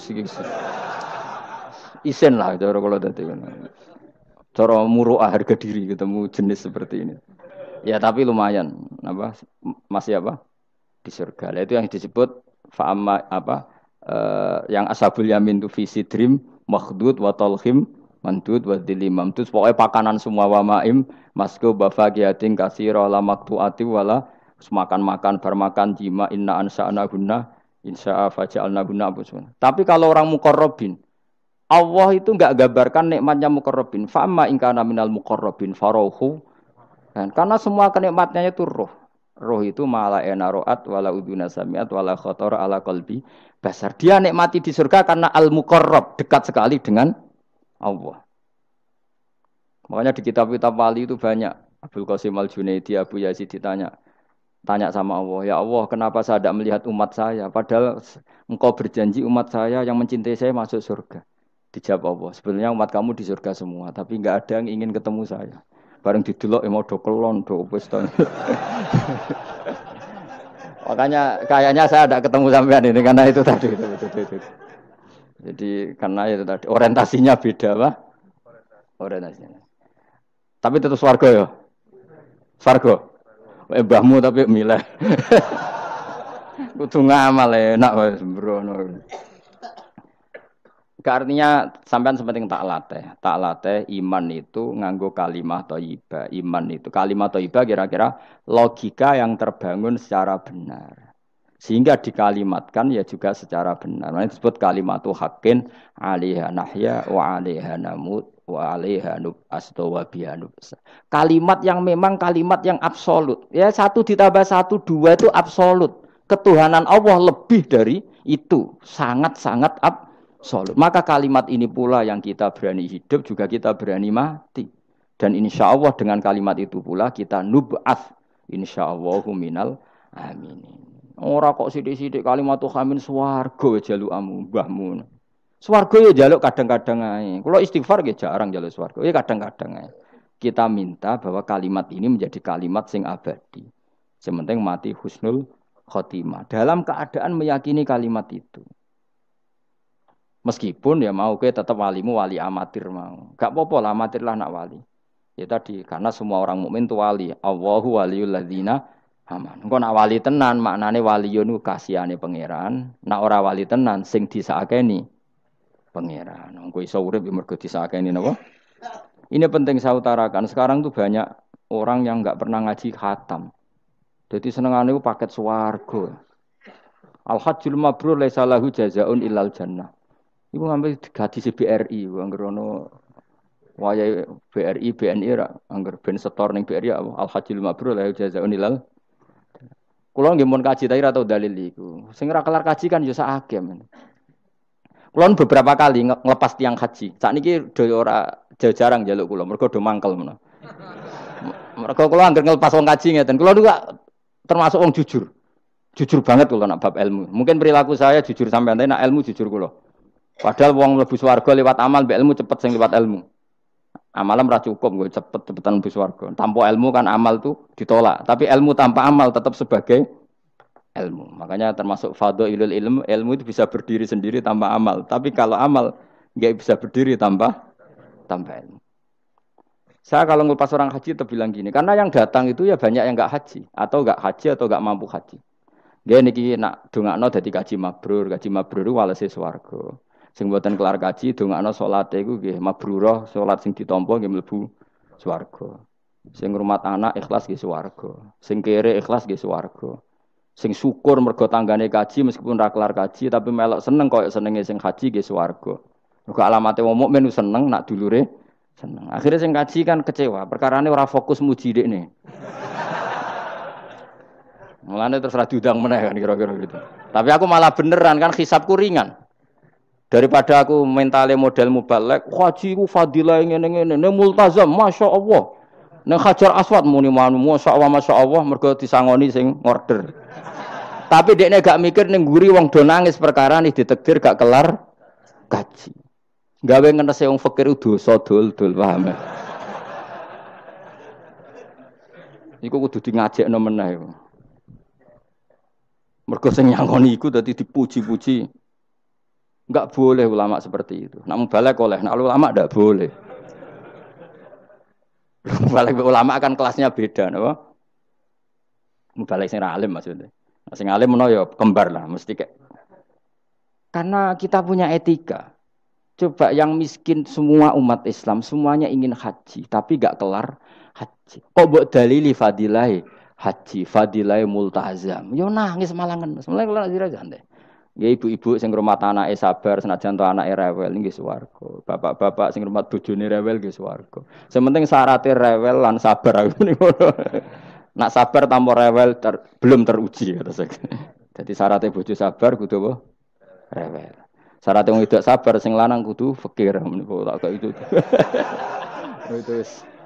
Isen lah cara kalau tadi. Cara muruah harga diri ketemu jenis seperti ini. Ya tapi lumayan. Apa masih apa di surga. Itu yang disebut fa'ama apa yang ashabul yamin tu fi sidrim makhdud wa talhim mandud wa dilimam. Terus pokoknya pakanan semua wa ma'im masku bafaqiyatin katsira la maqtu'ati wala makan-makan bermakan jima inna ansa'na gunna insya'a faja'alna gunna abusuna. Tapi kalau orang muqarrabin Allah itu enggak gambarkan nikmatnya muqarrabin. Fa amma in kana minal muqarrabin farohu. Karena semua kenikmatnya itu roh. Roh itu mala enaroat wala uduna samiat wala khotor ala qalbi basar. Dia nikmati di surga karena al-muqarrab, dekat sekali dengan Allah. Makanya di kitab-kitab wali itu banyak. Abdul Qasim Al-Junaidi, Abu Yazid tanya sama Allah, ya Allah kenapa saya tidak melihat umat saya? Padahal engkau berjanji umat saya yang mencintai saya masuk surga. Dijawab Allah, sebenarnya umat kamu di surga semua, tapi enggak ada yang ingin ketemu saya. Bareng didelok mau do kelon, do wis to. Makanya kayaknya saya tidak ketemu sampean ini karena itu tadi. Jadi karena itu tadi orientasinya beda, Pak. Orientasinya. Tapi tetap swarga ya. Swarga. Mbahmu tapi milih. Kudu ngamal enak wis sembrono. Artinya sampean sepenting tak latih iman itu nganggo kalimat thayyibah. Iman itu kalimat thayyibah kira-kira logika yang terbangun secara benar. Sehingga dikalimatkan ya juga secara benar. Nah, disebut kalimatu haqqin 'alaiha nahya wa 'alaiha namut wa 'alaiha nub'astu wa biha nub'asa. Kalimat yang memang kalimat yang absolut. Ya 1 ditambah 1 2 itu absolut. Ketuhanan Allah lebih dari itu, sangat-sangat absolut. Maka kalimat ini pula yang kita berani hidup juga kita berani mati. Dan insya Allah dengan kalimat itu pula kita nub'ats insyaallahu minal aminin. Ora kok sithik-sithik kalimat hamin swarga jalukamu mbahmu. Swarga ya jaluk kadang-kadang ae. Kula istighfar nggih jarang jaluk swarga. Ya kadang-kadang ae. Kita minta bahwa kalimat ini menjadi kalimat sing abadi. Sementing mati husnul khotimah. Dalam keadaan meyakini kalimat itu. Meskipun ya mau ke tetap walimu wali amatir mau. Gak apa-apa lah amatir lah nak wali. Ya tadi karena semua orang mukmin itu wali. Allahu waliyul ladzina aman. Engko nak wali tenan maknane waliyun ku kasihane pangeran. Nak ora wali tenan sing disakeni pangeran. Engko iso urip mergo disakeni napa? Ini penting saya utarakan. Sekarang tuh banyak orang yang enggak pernah ngaji khatam. Jadi senengane ku paket swarga. Al-hajjul mabrur laisa lahu jazaa'un illal jannah. Iku ngambil gaji BRI, anggerono wayahe BRI, BNI ra, angger ben setor ning BRI al-hajjul mabrur lahu jazaa'un illal. Kulo nggih mun kaji ta ora tau dalil iku. Sing ora kelar kaji kan ya sak agem. Kulo beberapa kali ngelepas tiang haji. Sakniki do ora jarang njaluk kulo, mergo do mangkel menawa. Mergo kulo angger ngelepas wong kaji ngeten. Kulo juga termasuk wong jujur. Jujur banget kulo nak bab ilmu. Mungkin perilaku saya jujur sampean tapi nak ilmu jujur kulo. Padahal wong mlebu swarga lewat amal, mbek ilmu cepet sing lewat ilmu. Amalan ora cukup gue cepet-cepetan mlebu swarga. Tanpa ilmu kan amal tuh ditolak, tapi ilmu tanpa amal tetap sebagai ilmu. Makanya termasuk fadhailul ilmu itu bisa berdiri sendiri tanpa amal, tapi kalau amal enggak bisa berdiri tanpa ilmu. Saya kalau ngelepas orang haji itu bilang gini, karena yang datang itu ya banyak yang enggak haji atau enggak mampu haji. Nggih niki nak dongakno dadi kaji mabrur walese swarga. Sing mboten kelar kaji dongakno salate iku nggih mabrurah, salat sing ditampa nggih mlebu swarga. Sing ngrumat anak ikhlas nggih swarga. Sing kere ikhlas nggih swarga. Sing syukur mergo tanggane kaji meskipun ra kelar kaji tapi melok seneng koyo senenge sing haji nggih swarga. Mergo alamate wong mukmin seneng nak dulure seneng. Akhire sing kaji kan kecewa, perkarane ora fokus muji dekne. Mulane terus ra diundang meneh kan kira-kira gitu. Tapi aku malah beneran kan hisabku ringan. Daripada aku mentale model mubalek, haji ku fadilah ngene-ngene, multazam, masyaallah. Nang Hajar Aswad muni masyaallah mergo disangoni sing ngorder. Tapi dekne gak mikir ning nguri wong do nangis perkara nih ditakdir gak kelar kaji. Gawe ngenese wong fakir dosa dul-dul paham. Iku kudu di ngajekno meneh iku. Mergo sing nyangoni iku dadi dipuji-puji. Enggak boleh ulama seperti itu. Nak mubalek oleh, nak ulama ndak boleh. Mubalek ulama kan kelasnya beda, napa? Mubalek sing alim maksudnya. Sing alim menawa ya kembar lah, mesti kayak. Karena kita punya etika. Coba yang miskin semua umat Islam semuanya ingin haji, tapi gak kelar haji. Kok mbok dalili fadilai haji, fadilai multazam. Yo nangis malangan. Mulai kula sira santai. Ya ibu-ibu sing ngrumat anake sabar senajan to anake rewel nggih swarga. Bapak-bapak sing ngrumat bojone rewel nggih swarga. Sing penting syaraté rewel lan sabar aku niku. Nak sabar tanpa rewel belum teruji kata saya. Jadi syaratnya bojo sabar kudu apa? Rewel. Syarat wong wedok sabar sing lanang kudu fakir meniko tak kok itu. Itu.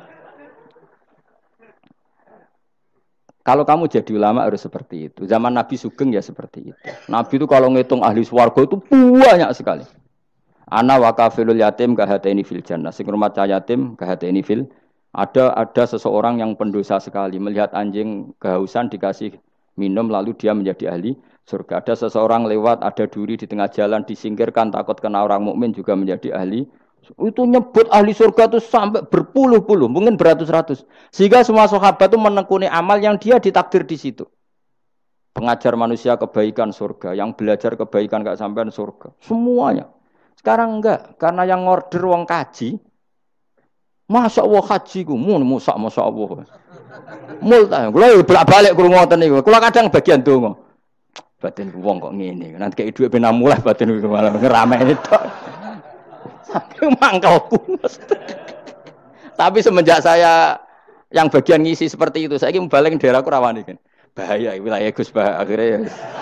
Kalau kamu jadi ulama harus seperti itu. Zaman Nabi Sugeng ya seperti itu. Nabi itu kalau ngitung ahli swarga itu banyak sekali. Ana wa kafilul yatim kahataini fil jannah. Sing rumah yatim kahataini fil. Ada seseorang yang pendosa sekali melihat anjing kehausan dikasih minum lalu dia menjadi ahli surga. Ada seseorang lewat ada duri di tengah jalan disingkirkan takut kena orang mukmin juga menjadi ahli. Itu nyebut ahli surga itu sampai berpuluh-puluh, mungkin beratus-ratus. Sehingga semua sahabat itu menekuni amal yang dia ditakdir di situ. Pengajar manusia kebaikan surga, yang belajar kebaikan gak sampean surga. Semuanya. Sekarang enggak, karena yang ngorder wong kaji. Masya Allah haji ku, masya Allah. Multa, kalau bolak-balik kurang ngoten niku. Kalau kadang bagian donga. Batin wong kok ngene. Nanti kayak duit pena mulai batin ku malah ngerameni tok. Saking mangkelku. Tapi semenjak saya yang bagian ngisi seperti itu, saya ingin balik ke daerahku rawani kan. Bahaya wilayah Gus bah akhirnya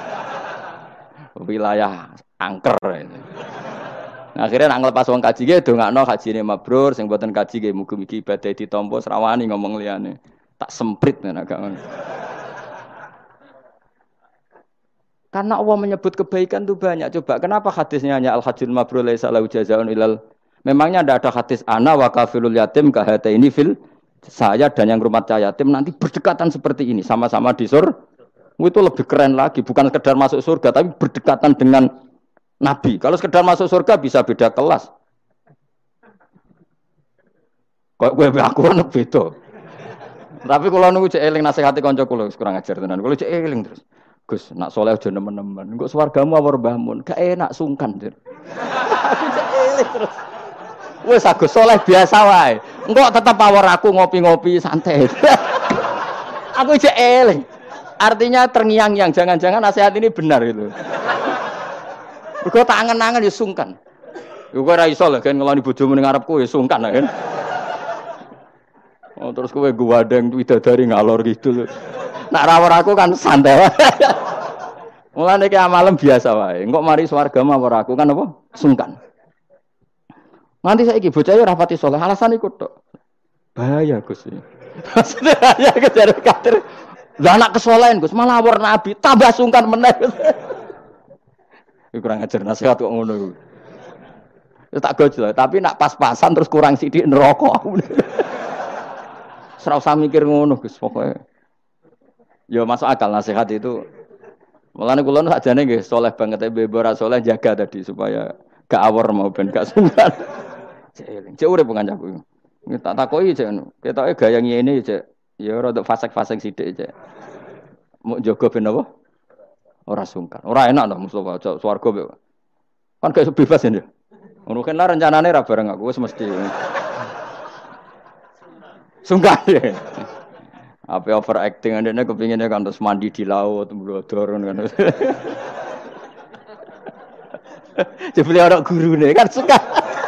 wilayah angker. Akhirnya nak ngelepas wong kaji ge dongakno hajine mabrur sing mboten kaji ge mugi-mugi ibadah ditampa srawani ngomong liyane. Tak semprit kan agak ngono. Karena Allah menyebut kebaikan itu banyak. Coba kenapa hadisnya hanya al-hajjul mabrur laisa lahu jazaa'un ilal. Memangnya tidak ada hadis ana wa kafilul yatim kahataini fil. Saya dan yang rumah yatim nanti berdekatan seperti ini sama-sama di surga. Itu lebih keren lagi, bukan sekedar masuk surga tapi berdekatan dengan Nabi. Kalau sekedar masuk surga bisa beda kelas. Kok kowe aku ana beda. Tapi kalau nunggu cek eling nasihati kanca kula kurang ajar tenan. Kalau cek eling terus. Gus, nak soleh aja nemen-nemen. Engko swargamu awor mbahmun, gak enak sungkan. Aku cek eling terus. Wes Agus soleh biasa wae. Engko tetep awor aku ngopi-ngopi santai. Aku cek eling. Artinya terngiang-ngiang, jangan-jangan nasihat ini benar itu. Engko tak angen-angen ya sungkan. Yo kowe ora iso lho kan ngeloni bojomu ning ngarepku ya sungkan kan. Oh terus kowe guwadeng widadari ngalor gitu lho. Nak rawor aku kan santai wae. Mulane iki amalem biasa wae. Engko mari swarga mawar aku kan apa? Sungkan. Nanti saiki bocah ora pati saleh, alasan iku tok. Bahaya Gus. Maksudnya ya kejar kadir. Lah anak kesolehan Gus, malah awor nabi, tambah sungkan meneh. Iku kurang ajar nasihat kok ngono iku. Ya tak gojol, tapi nak pas-pasan terus kurang sithik neraka. Ora usah mikir ngono Gus, pokoke. Ya masuk akal nasihat itu. Mulane kula sakjane nggih saleh banget bebo ora saleh jaga tadi supaya gak awor mau ben gak sungkan. Cek urip kancaku. Tak takoki cek ngono. Ketoke gaya ngene cek. Ya rada fasek-fasek sithik cek. Mau jaga ben apa? Ora sungkan. Ora enak to Mustofa swarga kan gak bebas ya. Ngono kan rencanane ra bareng aku wis mesti. Sungkan ya. Apa overacting ndekne kepinginnya kan terus mandi di laut mblodor kan. Jebule ora gurune kan suka.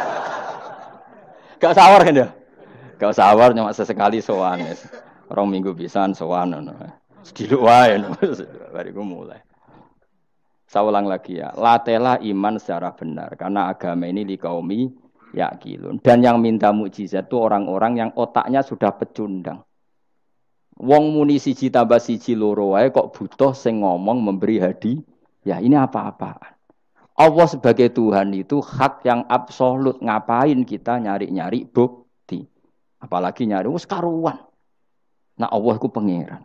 Gak sawar kan ya? Gak sawar cuma sesekali sowan wis. Rong minggu pisan sowan ngono. Sediluk wae bariku mulai. Saya ulang lagi ya. Latela iman secara benar karena agama ini li kaumi yaqilun. Dan yang minta mukjizat itu orang-orang yang otaknya sudah pecundang. Wong muni siji tambah siji loro wae kok butuh sing ngomong memberi hadiah. Ya ini apa-apaan. Allah sebagai Tuhan itu hak yang absolut. Ngapain kita nyari-nyari bukti? Apalagi nyari wis karuan. Nah Allah itu pangeran.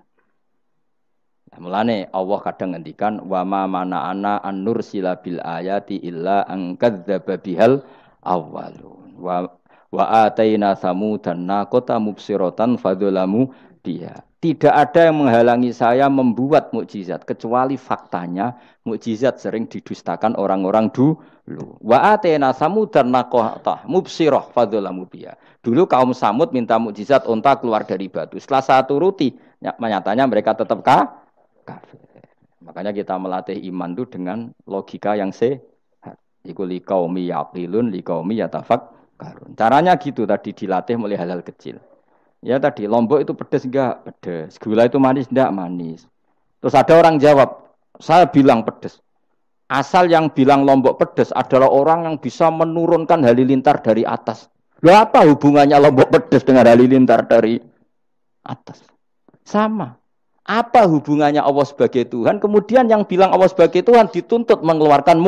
Nah, mulane Allah kadang ngendikan wa ma mana'ana an nursila bil ayati illa an kadzdzaba bihal awwalun. Wa ataina samudan naqata mubsiratan fadzalamu dia. Tidak ada yang menghalangi saya membuat mukjizat kecuali faktanya mukjizat sering didustakan orang-orang dulu. Wa atena samudan naqata mubsirah fadzalamu dia. Dulu kaum Samud minta mukjizat unta keluar dari batu. Setelah saya turuti, nyatanya mereka tetap kafir. Makanya kita melatih iman itu dengan logika yang sehat. Iku liqaumi yaqilun liqaumi yatafakkarun. Caranya gitu tadi dilatih mulai hal-hal kecil. Ya tadi lombok itu pedes enggak? Pedes. Gula itu manis enggak? Manis. Terus ada orang jawab, saya bilang pedes. Asal yang bilang lombok pedes adalah orang yang bisa menurunkan halilintar dari atas. Loh apa hubungannya lombok pedes dengan halilintar dari atas? Sama. Apa hubungannya Allah sebagai Tuhan? Kemudian yang bilang Allah sebagai Tuhan dituntut mengeluarkanmu.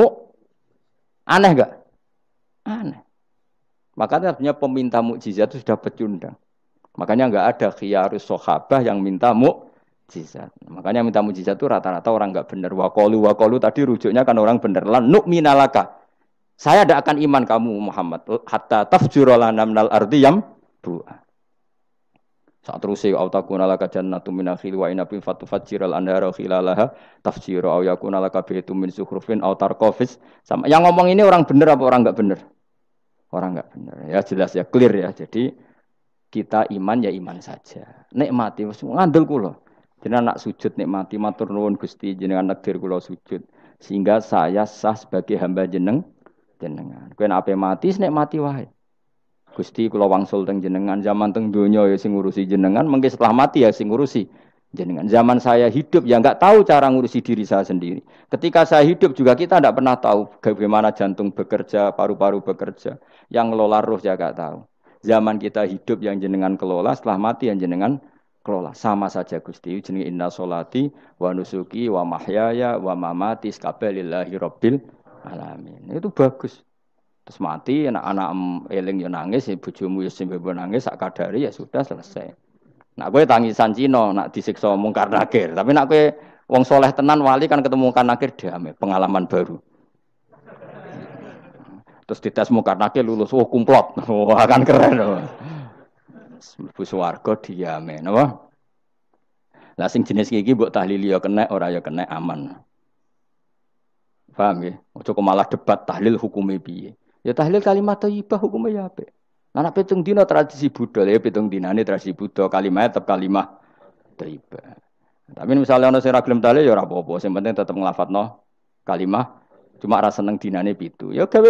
Aneh enggak? Aneh. Makanya sebenarnya peminta mukjizat itu sudah pecundang. Makanya enggak ada khiyarus sahabah yang minta mukjizat. Makanya minta mukjizat itu rata-rata orang enggak benar. Waqalu tadi rujuknya kan orang benar. Lan nu'minalaka. Saya tidak akan iman kamu Muhammad hatta tafjura lana minal ardi yambu'a. Saat terusé au takuna laka jannatu min nakhil wa inabin fatufajjiral anhara khilalaha tafjira au yakuna laka baytun min zukhrufin aw tarqafis. Sama yang ngomong ini orang benar apa orang enggak benar? Orang enggak benar. Ya jelas ya clear ya. Jadi kita iman ya iman saja. Nikmati wis ngandel kula. Jenengan nak sujud nikmati matur nuwun Gusti jenengan nekdir kula sujud sehingga saya sah sebagai hamba jenengan. Kowe nek ape mati nikmati wae. Gusti kula wangsul teng jenengan zaman teng donya ya sing ngurusi jenengan mengke setelah mati ya sing ngurusi jenengan. Zaman saya hidup ya enggak tahu cara ngurusi diri saya sendiri. Ketika saya hidup juga kita tidak pernah tahu bagaimana jantung bekerja, paru-paru bekerja, yang ngelola roh ya enggak tahu. Zaman kita hidup yang jenengan kelola, setelah mati yang jenengan kelola. Sama saja Gusti, jenenge inna sholati wa nusuki wa mahyaya wa mamati sakabeh rabbil alamin. Itu bagus. Terus mati anak-anak eling yo nangis, bojomu yo sing nangis sak kadare ya sudah selesai. Nak kowe tangisan Cina, nak disiksa mungkar nakir. Tapi nak kowe wong soleh tenan wali kan ketemu mungkar nakir damai, pengalaman baru. Terus dites mungkar nakir lulus, oh kumplot. Wah kan keren. Mlebu swarga diame, napa? Lah sing jenis iki mbok tahlili ya kena, ora ya kena aman. Paham nggih? Ojo kok malah debat tahlil hukume piye. Ya tahlil kalimat thayyibah hukume ya apik. Anak pitung dina tradisi Buddha, ya pitung dinane tradisi Buddha, kalimat tetap kalimat thayyibah. Tapi misalnya ana sing ra gelem tahlil ya ora apa-apa, sing penting tetep nglafatno kalimat. Cuma rasa seneng dinane 7. Ya gawe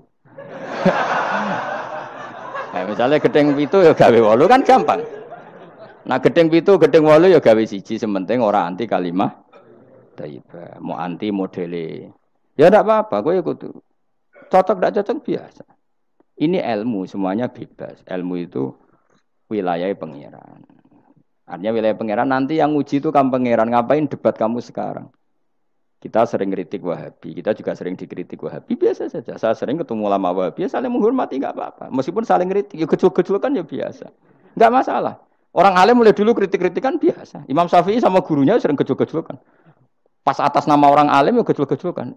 8. Nah, misalnya gedeng 7 ya gawe 8 kan gampang. Nah gedeng 7, gedeng 8 ya gawe 1, sementing ora anti kalimah thayyibah. Mau anti modele. Ya ndak apa-apa, kowe kudu cocok ndak cocok biasa. Ini ilmu semuanya bebas. Ilmu itu wilayah pangeran. Artinya wilayah pangeran nanti yang uji itu kamu pangeran. Ngapain debat kamu sekarang? Kita sering kritik Wahabi, kita juga sering dikritik Wahabi, biasa saja. Saya sering ketemu ulama Wahabi, saling menghormati enggak apa-apa. Meskipun saling kritik, ya gejol-gejolkan ya biasa. Enggak masalah. Orang alim mulai dulu kritik-kritikan biasa. Imam Syafi'i sama gurunya sering gejol-gejolkan. Pas atas nama orang alim ya gejol-gejolkan.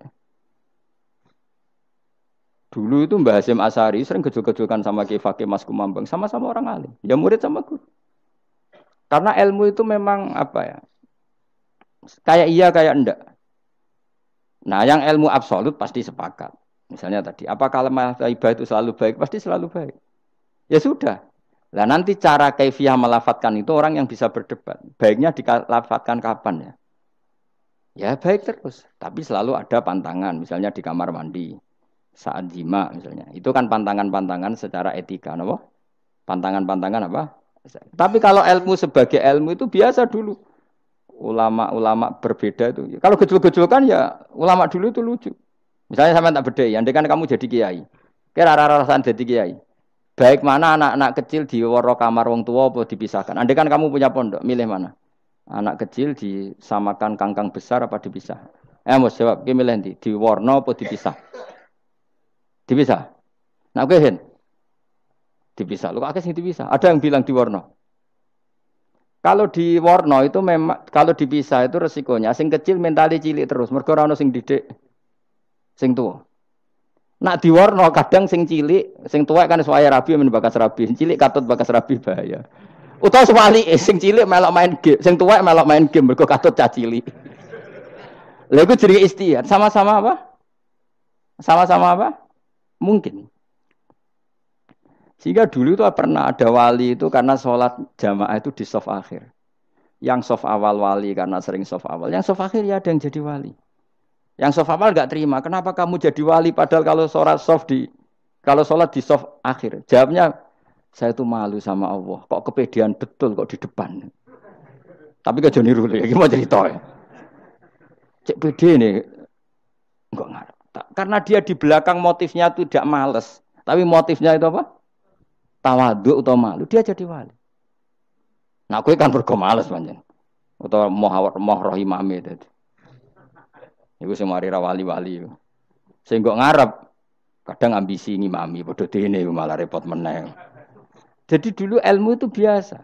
Dulu itu Mbah Hasyim Asy'ari sering gejol-gejolkan sama Ki Fakih Mas Kumambang, sama-sama orang alim. Ya murid sama guru. Karena ilmu itu memang apa ya? Kayak iya kayak enggak. Nah, yang ilmu absolut pasti sepakat. Misalnya tadi, apakah kalimat thayyibah itu selalu baik? Pasti selalu baik. Ya sudah. Lah nanti cara kaifiyah melafatkan itu orang yang bisa berdebat. Baiknya dilafatkan kapan ya? Ya baik terus. Tapi selalu ada pantangan. Misalnya di kamar mandi. Saat jima misalnya. Itu kan pantangan-pantangan secara etika. Apa? Pantangan-pantangan apa? Tapi kalau ilmu sebagai ilmu itu biasa dulu. Ulama-ulama berbeda itu. Kalau gejol-gejol kan ya ulama dulu itu lucu. Misalnya sama tak beda, andai kan kamu jadi kiai. Kira rasa dadi kiai. Baik mana anak-anak kecil di waro kamar wong tua apa dipisahkan. Andai kan kamu punya pondok, milih mana? Anak kecil disamakan kangkang besar apa dipisah? Mas jawab, ki milih ndi? Di warna apa dipisah? Dipisah. Nah, oke hen. Dipisah. Lu akeh sing dipisah. Ada yang bilang di warna. Kalau di warna itu memang kalau dipisah itu resikonya sing kecil mentali cilik terus. Mergo ora ono sing didik sing tua. Nak diwarno kadang sing cilik, sing tuwek kan suwaya rabi men bakas rabi, cilik katut bakas rabi bahaya. Utawa sebalike sing cilik melok main game, sing tuwek melok main game mergo katut cah cilik. Lha iku jenenge istihad, sama-sama apa? Sama-sama apa? Mungkin. Sehingga dulu itu pernah ada wali itu karena sholat jamaah itu di shaf akhir. Yang shaf awal wali karena sering shaf awal, yang shaf akhir ya ada yang jadi wali. Yang shaf awal enggak terima. Kenapa kamu jadi wali padahal kalau sholat di shaf akhir? Jawabnya, saya itu malu sama Allah. Kok kepedean betul kok di depan. Tapi gak jadi niru ya. Gimana cerita ya? Cek pede nih. Enggak ngarep. Karena dia di belakang motifnya itu tidak males. Tapi motifnya itu apa? Tawaduk atau malu. Dia jadi wali. Nah, aku kan bergo males panjang. Atau moh rohimame tadi. Iku sing mari ra wali-wali. Sing kok ngarep kadang ambisi ngimami padha dene malah repot meneh. Jadi dulu ilmu itu biasa.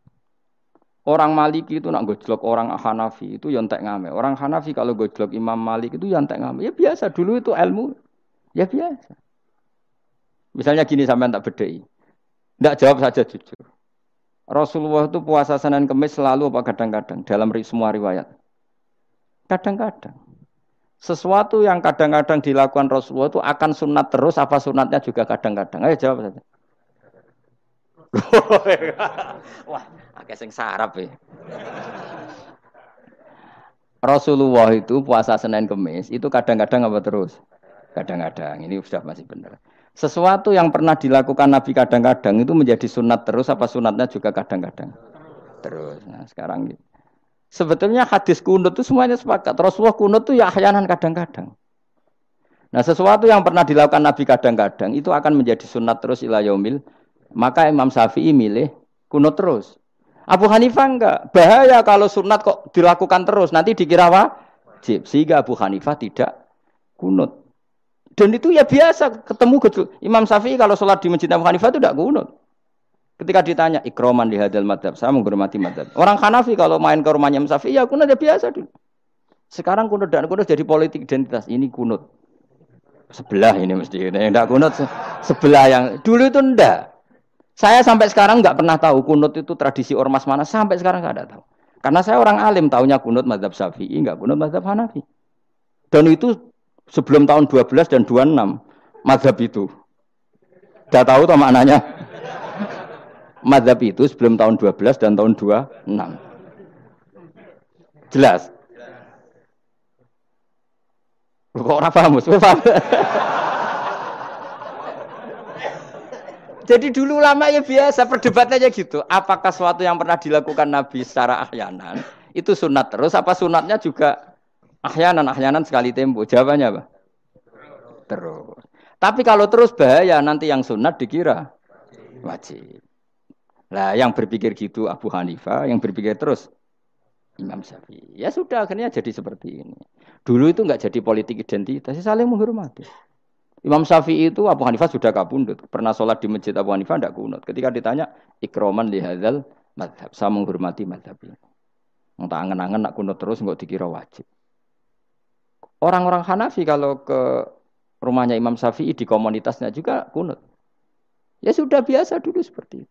Orang Maliki itu nak gojlok orang Hanafi itu ya entek ngame. Orang Hanafi kalau gojlok Imam Malik itu ya entek ngame. Ya biasa dulu itu ilmu. Ya biasa. Misalnya gini sampean tak bedhei. Ndak jawab saja jujur. Rasulullah itu puasa Senin Kamis selalu apa kadang-kadang dalam semua riwayat. Kadang-kadang. Sesuatu yang kadang-kadang dilakukan Rasulullah itu akan sunat terus apa sunatnya juga kadang-kadang. Ayo jawab saja. Wah, akeh sing sarap ya. Rasulullah itu puasa Senin Kamis itu kadang-kadang apa terus? Kadang-kadang. Ini sudah masih benar. Sesuatu yang pernah dilakukan Nabi kadang-kadang itu menjadi sunat terus apa sunatnya juga kadang-kadang? Terus. Nah, sekarang gitu. Sebetulnya hadis kunut itu semuanya sepakat. Rasulullah kunut itu ya ahyanan kadang-kadang. Nah, sesuatu yang pernah dilakukan Nabi kadang-kadang itu akan menjadi sunat terus ila yaumil. Maka Imam Syafi'i milih kunut terus. Abu Hanifah enggak. Bahaya kalau sunat kok dilakukan terus. Nanti dikira wajib. Sehingga Abu Hanifah tidak kunut. Dan itu ya biasa ketemu Imam Syafi'i kalau sholat di masjid Abu Hanifah itu tidak kunut. Ketika ditanya ikroman di hadal madhab, saya menghormati madhab. Orang Hanafi kalau main ke rumahnya Imam Syafi'i, ya kunut ya biasa dulu. Sekarang kunut dan kunut jadi politik identitas. Ini kunut sebelah ini mesti. Enggak kunut sebelah yang dulu itu enggak. Saya sampai sekarang enggak pernah tahu kunut itu tradisi ormas mana. Sampai sekarang enggak ada tahu. Karena saya orang alim, tahunya kunut madhab Syafi'i, enggak kunut madhab Hanafi. Dan itu sebelum tahun 12 dan 26 madhab itu. Enggak tahu toh maknanya. Madhab itu sebelum tahun 12 dan tahun 26. Jelas? Kok orang paham? Paham? Jadi dulu lama ya biasa, perdebatannya gitu. Apakah sesuatu yang pernah dilakukan Nabi secara ahyanan, itu sunat terus, apa sunatnya juga ahyanan sekali tempo? Jawabannya apa? Terus. Tapi kalau terus bahaya, nanti yang sunat dikira wajib. Nah, yang berpikir gitu Abu Hanifah, yang berpikir terus Imam Syafi'i. Ya sudah, akhirnya jadi seperti ini. Dulu itu enggak jadi politik identitas, saling menghormati. Imam Syafi'i itu Abu Hanifah sudah kabundut. Pernah sholat di masjid Abu Hanifah enggak kunut. Ketika ditanya, ikroman li hadzal madhab. Saya menghormati madhab ini. Entah angen-angen nak kunut terus enggak dikira wajib. Orang-orang Hanafi kalau ke rumahnya Imam Syafi'i di komunitasnya juga kunut. Ya sudah biasa dulu seperti itu.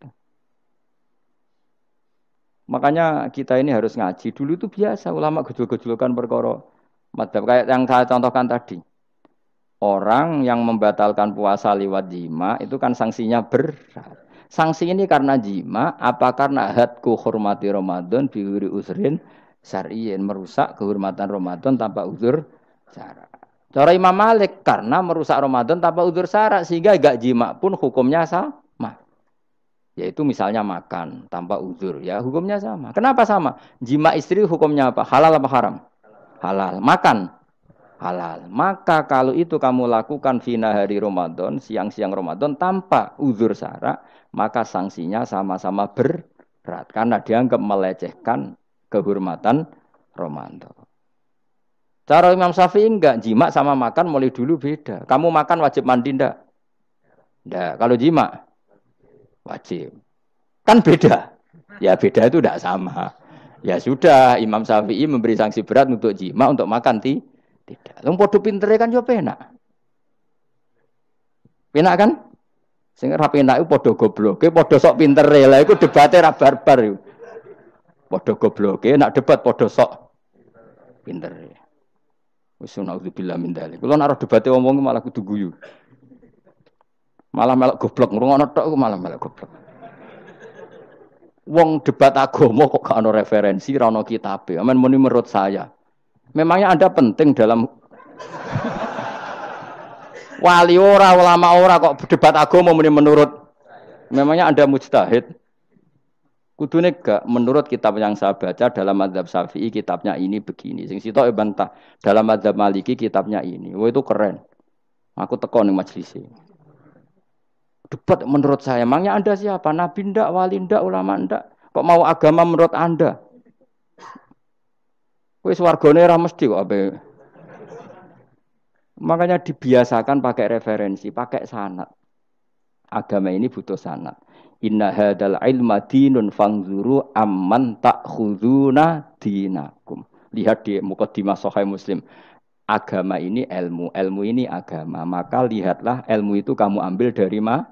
Makanya kita ini harus ngaji. Dulu itu biasa ulama gejol-gejolkan perkara madhab. Kayak yang saya contohkan tadi. Orang yang membatalkan puasa lewat jima itu kan sanksinya berat. Sanksi ini karena jima, apa karena hadku hormati Ramadan biwiri usrin syar'iyyin, merusak kehormatan Ramadan tanpa uzur syara'. Cara Imam Malik karena merusak Ramadan tanpa uzur syara' sehingga gak jima pun hukumnya sama. Yaitu misalnya makan tanpa uzur, ya hukumnya sama. Kenapa sama? Jima istri hukumnya apa? Halal apa haram? Halal. Makan halal. Maka kalau itu kamu lakukan fina hari Ramadan, siang-siang Ramadan tanpa uzur syara, maka sanksinya sama-sama berat karena dianggap melecehkan kehormatan Ramadan. Cara Imam Syafi'i enggak, jima sama makan mulai dulu beda. Kamu makan wajib mandi enggak? Enggak. Kalau jima wajib. Kan beda. Ya beda itu enggak sama. Ya sudah, Imam Syafi'i memberi sanksi berat untuk jima, untuk makan tidak. Wong padha pintere kan yo penak. Penak kan? Sing ora penak iku padha gobloke, padha sok pintere. Lah iku debate ra barbar iku. Padha gobloke, nak debat padha sok pintere. Wis naudzubillah min dzalik. Kulo nek debate wong malah kudu guyu. Malah melok goblok ngrungokno tok malah melok goblok. Wong debat agama kok gak ono referensi, ra ono kitabe. Amen muni menurut saya. Memangnya Anda penting dalam wali ora, ulama ora kok debat agama muni menurut. Memangnya Anda mujtahid? Kudune gak menurut kitab yang saya baca dalam mazhab Syafi'i kitabnya ini begini. Sing sitok bantah dalam mazhab Maliki kitabnya ini. Wah itu keren. Aku teko ning majelis. Debat menurut saya. Emangnya Anda siapa? Nabi ndak, wali ndak, ulama ndak? Kok mau agama menurut Anda? Kowe swargane ora mesti kok ape. Makanya dibiasakan pakai referensi, pakai sanad. Agama ini butuh sanad. Inna hadal ilma dinun fangzuru amman ta'khuduna dinakum. Lihat di muqaddimah Sahih Muslim. Agama ini ilmu, ilmu ini agama. Maka lihatlah ilmu itu kamu ambil dari mana?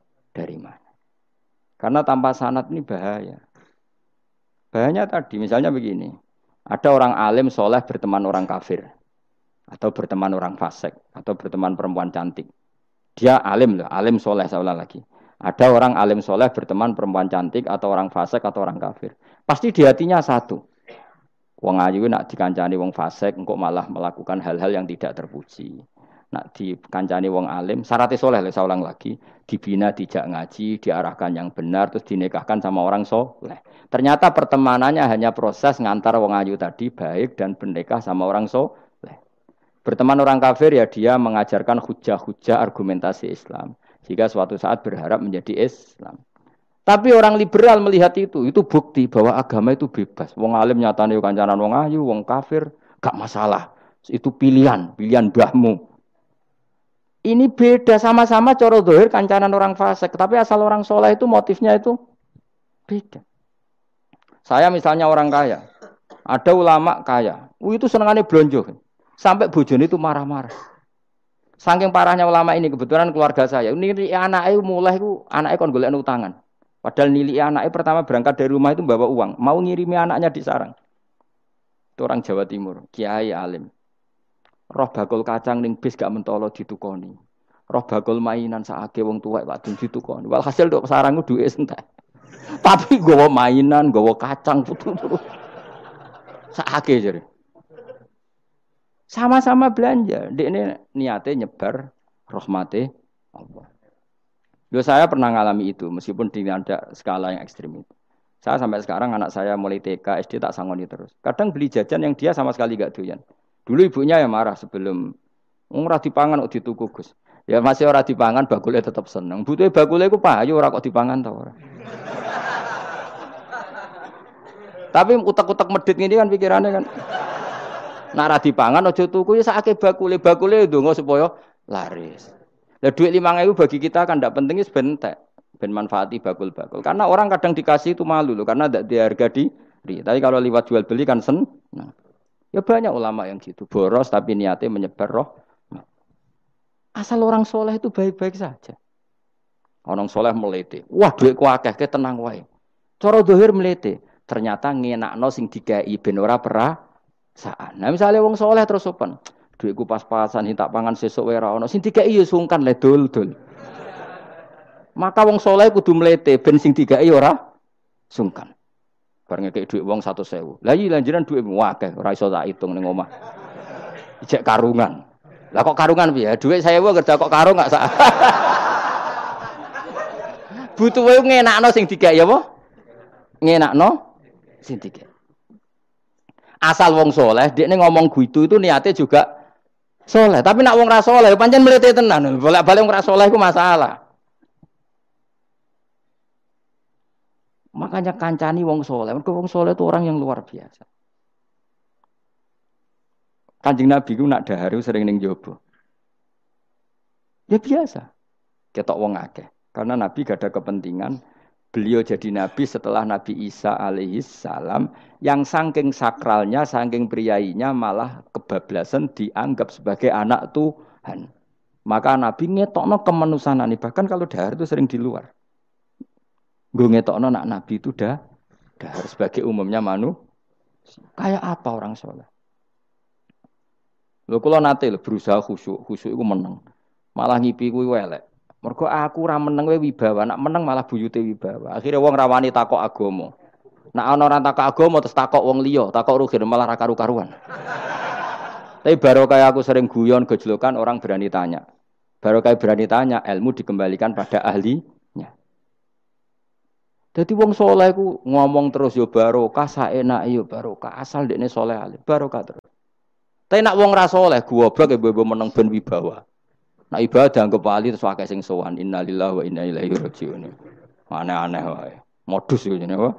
Karena tanpa sanad ini bahaya. Bahayanya tadi, misalnya begini. Ada orang alim soleh berteman orang kafir. Atau berteman orang fasik. Atau berteman perempuan cantik. Dia alim loh, alim soleh saya ulang lagi. Ada orang alim soleh berteman perempuan cantik atau orang fasik atau orang kafir. Pasti di hatinya satu. Wong ayu nak dikancani wong fasik, engkau malah melakukan hal-hal yang tidak terpuji. Nak dikancani wong alim, syaratnya soleh, saya ulang lagi. Dibina, dijak ngaji, diarahkan yang benar, terus dinikahkan sama orang soleh. Ternyata pertemanannya hanya proses ngantar wong ayu tadi baik dan bernikah sama orang soleh. Berteman orang kafir ya dia mengajarkan hujah-hujah argumentasi Islam. Jika suatu saat berharap menjadi Islam. Tapi orang liberal melihat itu bukti bahwa agama itu bebas. Wong alim nyatane kancanan wong ayu, wong kafir, gak masalah. Itu pilihan mbahmu. Ini beda sama-sama cara zahir kancanan orang fasik, tapi asal orang soleh itu motifnya itu beda. Saya misalnya orang kaya, ada ulama kaya, itu senengannya blonjo. Sampai bojone itu marah-marah. Saking parahnya ulama ini, kebetulan keluarga saya. Ini anaknya mulai anaknya kon golek utangan. Padahal nilai anaknya pertama berangkat dari rumah itu bawa uang, mau ngirimi anaknya di sarang. Itu orang Jawa Timur, kiai alim. Roh bakul kacang ning bis gak mentolo ditukoni. Roh bakul mainan saake wong tuwek wadon ditukoni. Walhasil tok sarangku duwe entek. Tapi gowo mainan, gowo kacang putu-putu. Saake jare. Sama-sama belanja. Dekne niate nyebar rahmate Allah. Saya pernah ngalami itu meskipun tidak ada skala yang ekstrim itu. Saya sampai sekarang anak saya mulai TK, SD tak sangoni terus. Kadang beli jajan yang dia sama sekali gak doyan. Dulu ibunya yang marah sebelum ora dipangan kok dituku Gus. Ya masih ora dipangan bakule tetap seneng. Butuhe bakule iku payu ora kok dipangan ta ora. Tapi utek-utek medhit ngene kan pikirannya kan. Nek ora dipangan aja tuku ya sakake bakule ndonga supaya laris. Lah duit 5.000 bagi kita kan ndak penting wis bentek. Ben manfaati bakul-bakul. Karena orang kadang dikasih itu malu loh karena ndak diharga diri. Tapi kalau lewat jual beli kan seneng. Ya banyak ulama yang gitu, boros tapi niatnya menyebar roh. Asal orang soleh itu baik-baik saja. Orang soleh melete, wah duitku akeh, tenang wae. Cara zahir melete, ternyata ngenakno sing dikai ben ora perasaan. Nah misalnya wong soleh terus sopan, duitku pas-pasan tak pangan sesuk wae ora ono, sing dikai ya sungkan le dul-dul. Maka wong soleh kudu melete ben sing dikai ora sungkan. Bar ngekek dhuwit wong 100.000. Lah iki lanjenan dhuwitmu akeh, ora iso tak hitung ning omah. Ijek karungan. Lah kok karungan piye? Dhuwit 1.000 kerja kok karung gak sak. Butuhe ngenakno sing digawe apa? Ngenakno sing digawe. Asal wong soleh, dekne ngomong gitu itu niatnya juga Soleh, tapi nak wong ra soleh pancen mlete tenan. Bolak-balik wong ra soleh iku masalah. Makanya kancani wong soleh. Mergo wong soleh itu orang yang luar biasa. Kanjeng Nabi ku nak daharu sering ning jaba. Ya biasa. Ketok wong akeh. Karena Nabi gak ada kepentingan beliau jadi Nabi setelah Nabi Isa alaihi salam yang saking sakralnya, saking priainya malah kebablasan dianggap sebagai anak Tuhan. Maka Nabi ngetokno kemanusiaan ini. Bahkan kalau dahar itu sering di luar. Gue ngetokno nak Nabi itu dahar sebagai umumnya kayak apa orang soleh. Lho kula nate berusaha khusyuk iku meneng. Malah ngipi kuwi elek. Mergo aku ora meneng wae wibawa, nak meneng malah buyute wibawa. Akhire wong rawani takok agama. Nak ana ora takok agama terus takok wong liya, takok rugi malah ra karu-karuan. Tapi baru kayak aku sering guyon gejlokan orang berani tanya. Baru kayak berani tanya, ilmu dikembalikan pada ahlinya. Jadi wong soleh ku ngomong terus yo barokah, saenake yo barokah, asal dekne soleh alim, barokah terus. Tapi nak wong ra soleh goblok e mbok meneng ben wibawa. Nak ibadah anggap wali terus akeh sing sowan innalillahi wa inna ilaihi rajiun. Aneh-aneh wae. Modus yo jenenge wae.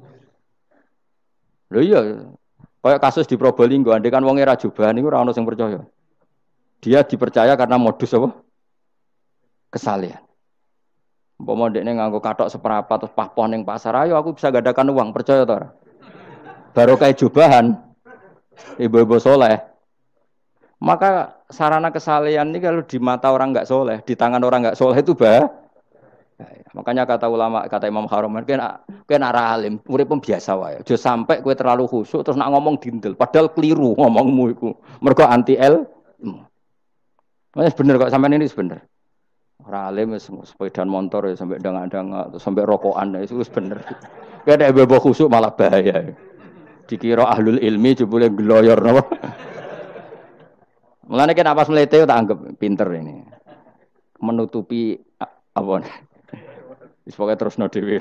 Lho iya, kayak kasus di Probolinggo, andai kan wong era jubahan niku ora ono sing percaya. Dia dipercaya karena modus apa? Kesalehan. Umpama ndekne nganggo kathok seprapat terus pahpoh ning pasar, ayo aku bisa gadakan uang, percaya to ora? Baru kayak jubahan ibu-ibu soleh. Maka sarana kesalehan ini kalau di mata orang enggak soleh, di tangan orang enggak soleh itu bahaya. Makanya kata ulama, kata Imam Haromen, kowe nak alim, urip biasa wae. Aja sampai kowe terlalu khusyuk terus nak ngomong dindel, padahal keliru ngomongmu iku. Mergo anti ilmu. Wes bener kok sampean ini bener. Ora alim wis sepedaan motor ya sampai dang-dang terus sampai rokokan itu wis bener. Kowe nek bebo khusyuk malah bahaya. Dikira ahlul ilmi jebule gloyor napa. Mulane kan apa mlete tak anggap pinter ini. Menutupi apa. Wis pokoke terusno dhewe.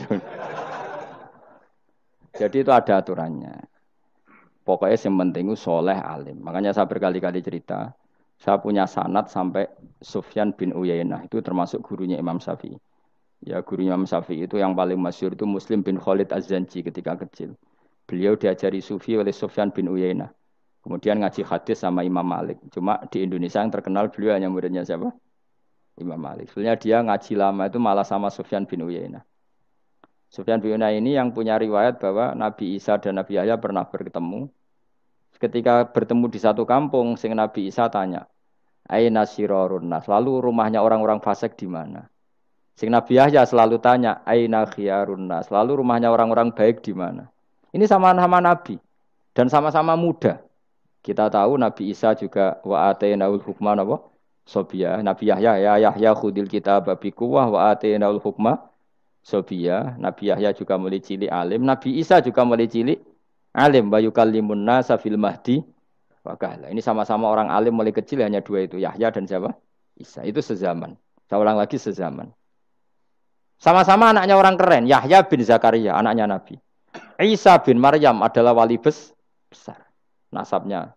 Jadi itu ada aturannya. Pokoknya yang penting itu soleh alim. Makanya saya berkali-kali cerita, saya punya sanad sampai Sufyan bin Uyainah itu termasuk gurunya Imam Syafi'i. Ya gurunya Imam Syafi'i itu yang paling masyhur itu Muslim bin Khalid Az-Zanji ketika kecil. Beliau diajari sufi oleh Sufyan bin Uyainah. Kemudian ngaji hadis sama Imam Malik. Cuma di Indonesia yang terkenal beliau hanya muridnya siapa? Imam Malik. Sebenarnya dia ngaji lama itu malah sama Sufyan bin Uyainah. Sufyan bin Uyainah ini yang punya riwayat bahwa Nabi Isa dan Nabi Yahya pernah bertemu. Ketika bertemu di satu kampung, sing Nabi Isa tanya, "Aina sirarun nas?" Lalu rumahnya orang-orang fasik di mana? Sing Nabi Yahya selalu tanya, "Aina khiyarun nas?" Lalu rumahnya orang-orang baik di mana? Ini sama-sama Nabi dan sama-sama muda. Kita tahu Nabi Isa juga wa atainaul hukma napa? Sobia. Nabi Yahya ya Yahya khudil kitab bi quwwah wa atainaul hukma sobia. Nabi Yahya juga mulai cilik alim. Nabi Isa juga mulai cilik alim. Wa yukallimun nasa fil mahdi wa kahla. Ini sama-sama orang alim mulai kecil hanya dua itu, Yahya dan siapa? Isa. Itu sezaman. Saya ulang lagi sezaman. Sama-sama anaknya orang keren. Yahya bin Zakaria, anaknya Nabi. Isa bin Maryam adalah wali besar. Nasabnya.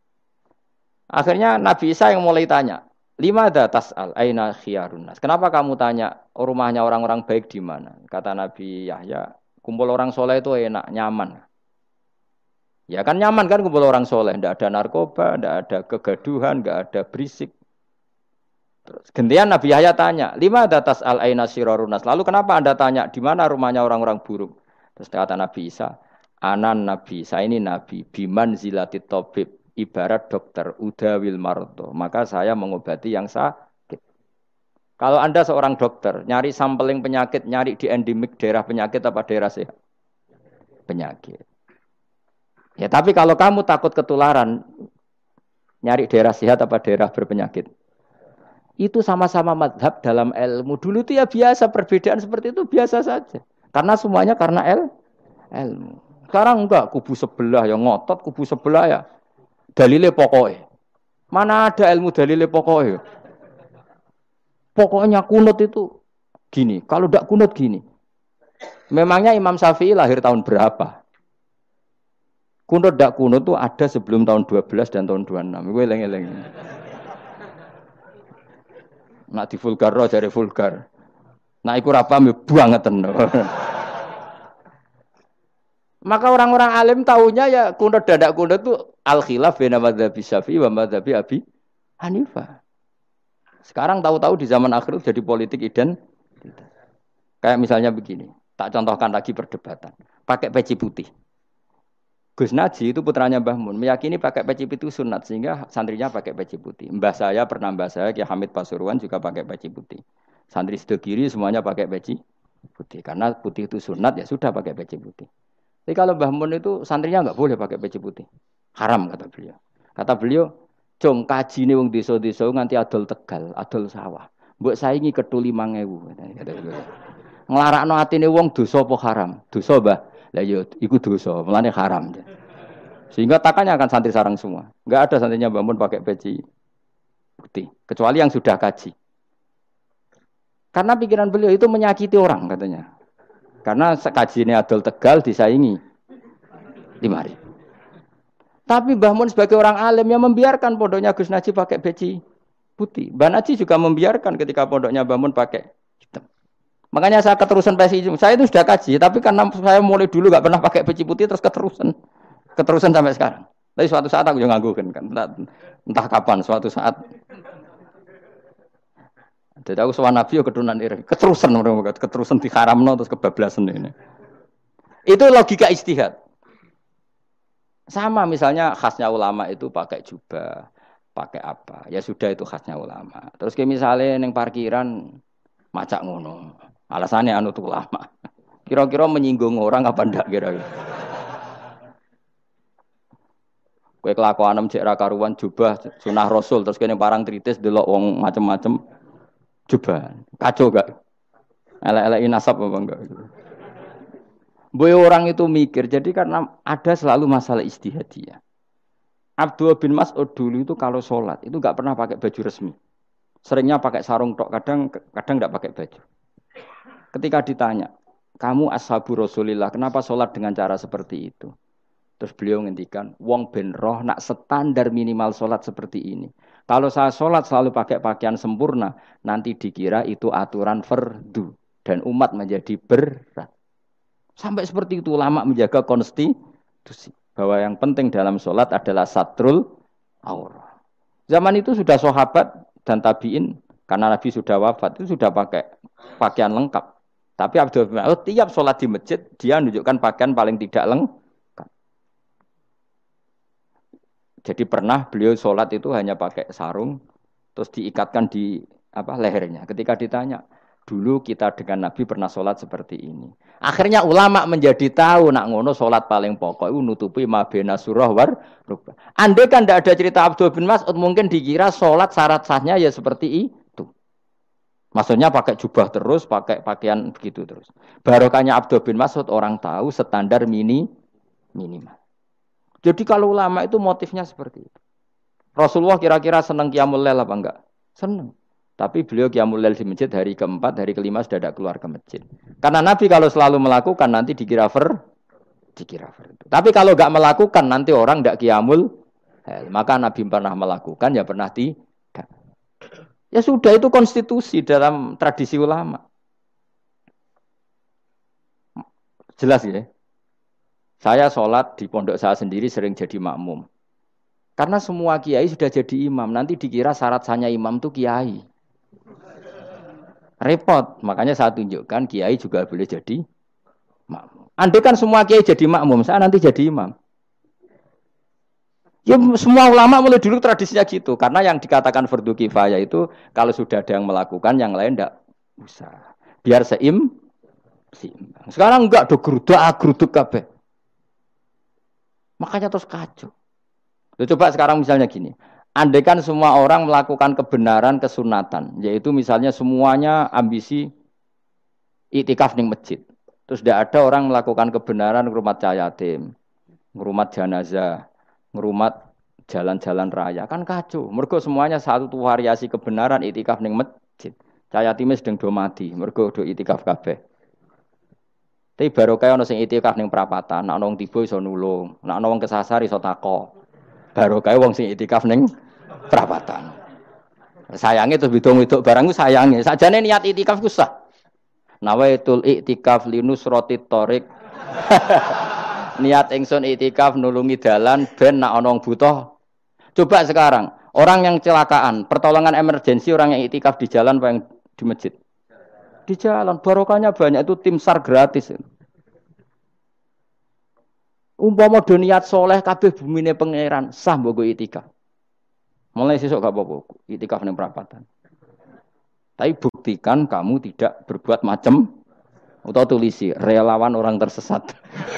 Akhirnya Nabi Isa yang mulai tanya, "Limada tas'al aina khiyarun nas?" Kenapa kamu tanya rumahnya orang-orang baik di mana? Kata Nabi Yahya, kumpul orang soleh itu enak, nyaman. Ya kan nyaman kan kumpul orang soleh, tidak ada narkoba, tidak ada kegaduhan, tidak ada berisik. Terus gantian Nabi Yahya tanya, "Limada tas'al aina sirarun nas?" Lalu kenapa Anda tanya di mana rumahnya orang-orang buruk? Terus kata Nabi Isa, "Anan Nabi, saya ini Nabi, biman zilatit tabib, ibarat dokter, udawil marto. Maka saya mengobati yang sakit." Kalau Anda seorang dokter, nyari sampling penyakit, nyari di endemik daerah penyakit apa daerah sehat? Penyakit. Ya tapi kalau kamu takut ketularan, nyari daerah sehat apa daerah berpenyakit? Itu sama-sama madhab dalam ilmu. Dulu itu ya biasa, perbedaan seperti itu biasa saja. Karena semuanya karena ilmu. Sekarang enggak, kubu sebelah yang ngotot, kubu sebelah ya dalile pokoknya. Mana ada ilmu dalile pokoknya? Pokoknya kunut itu gini, kalau enggak kunut gini. Memangnya Imam Syafi'i lahir tahun berapa? Kunut enggak kunut itu ada sebelum tahun 12 dan tahun 26. Gue eleng-eleng. Nak di vulgar jare vulgar. Nah iku ra paham banget no. Maka orang-orang alim tahunya ya kunut dadak kunut itu al khilaf baina madzhabi Syafi'i wa madzhabi Abi Hanifah. Sekarang tahu-tahu di zaman akhir jadi politik identitas. Kayak misalnya begini, tak contohkan lagi perdebatan. Pakai peci putih. Gus Naji itu putranya Mbah Mun, meyakini pakai peci putih itu sunat sehingga santrinya pakai peci putih. Mbah saya Ki Hamid Pasuruan juga pakai peci putih. Santri sebelah kiri semuanya pakai peci putih karena putih itu sunat ya sudah pakai peci putih. Tapi kalau Mbah Mun itu santrinya nggak boleh pakai peci putih. Haram kata beliau. Kata beliau, "Cung kajine wong desa-desa nganti adol Tegal, adol sawah. Mbok saingi ketu 5.000." Kata beliau. Nglarakno atine wong dosa apa haram? Dosa, Mbah. Lah ya iku dosa, mulane haram. Sehingga takanya akan santri sarang semua. Enggak ada santrinya Mbah Mun pakai peci putih, kecuali yang sudah kaji. Karena pikiran beliau itu menyakiti orang katanya. Karena kajiannya adol Tegal disaingi 5.000. Tapi Mbah Mun sebagai orang alim yang membiarkan pondoknya Gus Naji pakai peci putih. Mbah Naji juga membiarkan ketika pondoknya Mbah Mun pakai hitam. Makanya saya keterusan peci hitam. Saya itu sudah kaji, tapi karena saya mulai dulu nggak pernah pakai peci putih terus keterusan sampai sekarang. Tapi suatu saat aku juga nganggukan kan, entah kapan suatu saat. Jadi aku soal Nabi yo keturunan iri, keterusan diharamno terus kebablasan ini. Itu logika istihad. Sama misalnya khasnya ulama itu pakai jubah, pakai apa? Ya sudah itu khasnya ulama. Terus kayak misalnya neng parkiran macak ngono. Alasannya anut ulama. Kira-kira menyinggung orang apa ndak kira-kira? Kowe kelakuanem cek ra karuan jubah sunah Rasul terus kene parang tritis delok wong macem-macem jubah. Kacau gak? Elek-eleki nasab apa enggak? Boy orang itu mikir, jadi karena ada selalu masalah ijtihadiyah. Abdullah bin Mas'ud dulu itu kalau sholat itu nggak pernah pakai baju resmi, seringnya pakai sarung tok, kadang nggak pakai baju. Ketika ditanya, kamu ashabu Rasulillah, kenapa sholat dengan cara seperti itu? Terus beliau ngendikan, wong ben roh nak standar minimal sholat seperti ini. Kalau saya sholat selalu pakai pakaian sempurna, nanti dikira itu aturan fardu dan umat menjadi berat. Sampai seperti itu ulama menjaga konstitusi bahwa yang penting dalam sholat adalah satrul aurah. Zaman itu sudah sahabat dan tabiin karena Nabi sudah wafat itu sudah pakai pakaian lengkap. Tapi Abdul bin Mas'ud tiap sholat di masjid dia menunjukkan pakaian paling tidak lengkap. Jadi pernah beliau sholat itu hanya pakai sarung, terus diikatkan di lehernya. Ketika ditanya, dulu kita dengan Nabi pernah sholat seperti ini. Akhirnya ulama menjadi tahu nak ngono sholat paling pokok itu nutupi mabena surah war rukbah. Andai kan tidak ada cerita Abdul bin Mas'ud mungkin dikira sholat syarat sahnya ya seperti itu. Maksudnya pakai jubah terus, pakai pakaian begitu terus. Barokahnya Abdul bin Mas'ud orang tahu standar minimal. Jadi kalau ulama itu motifnya seperti itu. Rasulullah kira-kira senang qiyamul lail apa enggak? Senang. Tapi beliau qiyamul lail di masjid hari keempat, hari kelima sudah tidak keluar ke masjid. Karena Nabi kalau selalu melakukan nanti dikira fardu. Tapi kalau enggak melakukan nanti orang enggak qiyamul lail. Maka Nabi pernah melakukan ya pernah tidak. Ya sudah itu konstitusi dalam tradisi ulama. Jelas ya? Saya sholat di pondok saya sendiri sering jadi makmum. Karena semua kiai sudah jadi imam. Nanti dikira syarat sahnya imam itu kiai. Repot. Makanya saya tunjukkan kiai juga boleh jadi makmum. Andai kan semua kiai jadi makmum, saya nanti jadi imam. Ya semua ulama mulai dulu tradisinya gitu. Karena yang dikatakan fardu kifayah itu kalau sudah ada yang melakukan, yang lain tidak usah. Biar seimbang. Sekarang enggak do geruduk kabeh. Makanya terus kacau. Coba sekarang misalnya gini. Andai kan semua orang melakukan kebenaran kesunatan. Yaitu misalnya semuanya ambisi iktikaf di masjid. Terus tidak ada orang melakukan kebenaran ngerumat yatim, ngerumat jenazah, ngerumat jalan-jalan raya. Kan kacau. Mergo semuanya satu variasi kebenaran iktikaf di masjid. Yatim sedang do mati. Mergo do iktikaf kabeh. Tapi baru kaya ono sing itikaf ning perapatan, nek ono wong tiba iso nulung, nek ono wong kesasar iso tako. Baru kaya wong sing itikaf ning perapatan. Sayange terus bidung-bidung barang ku sayange. Sakjane niat itikaf ku sah. Nawaitul iktikaf linusrati thoriq. Niat ingsun iktikaf nulungi dalan ben nak ana wong butuh. Coba sekarang, orang yang kecelakaan, pertolongan emergensi orang yang iktikaf di jalan apa yang di masjid? Di jalan, barokahnya banyak, itu tim SAR gratis. Umpama do niat soleh kabeh bumine pangeran, sah mbok iktikaf. Mulai sesuk gak apa-apa, iktikaf ning perapatan. Tapi buktikan kamu tidak berbuat macam atau tulisi relawan orang tersesat.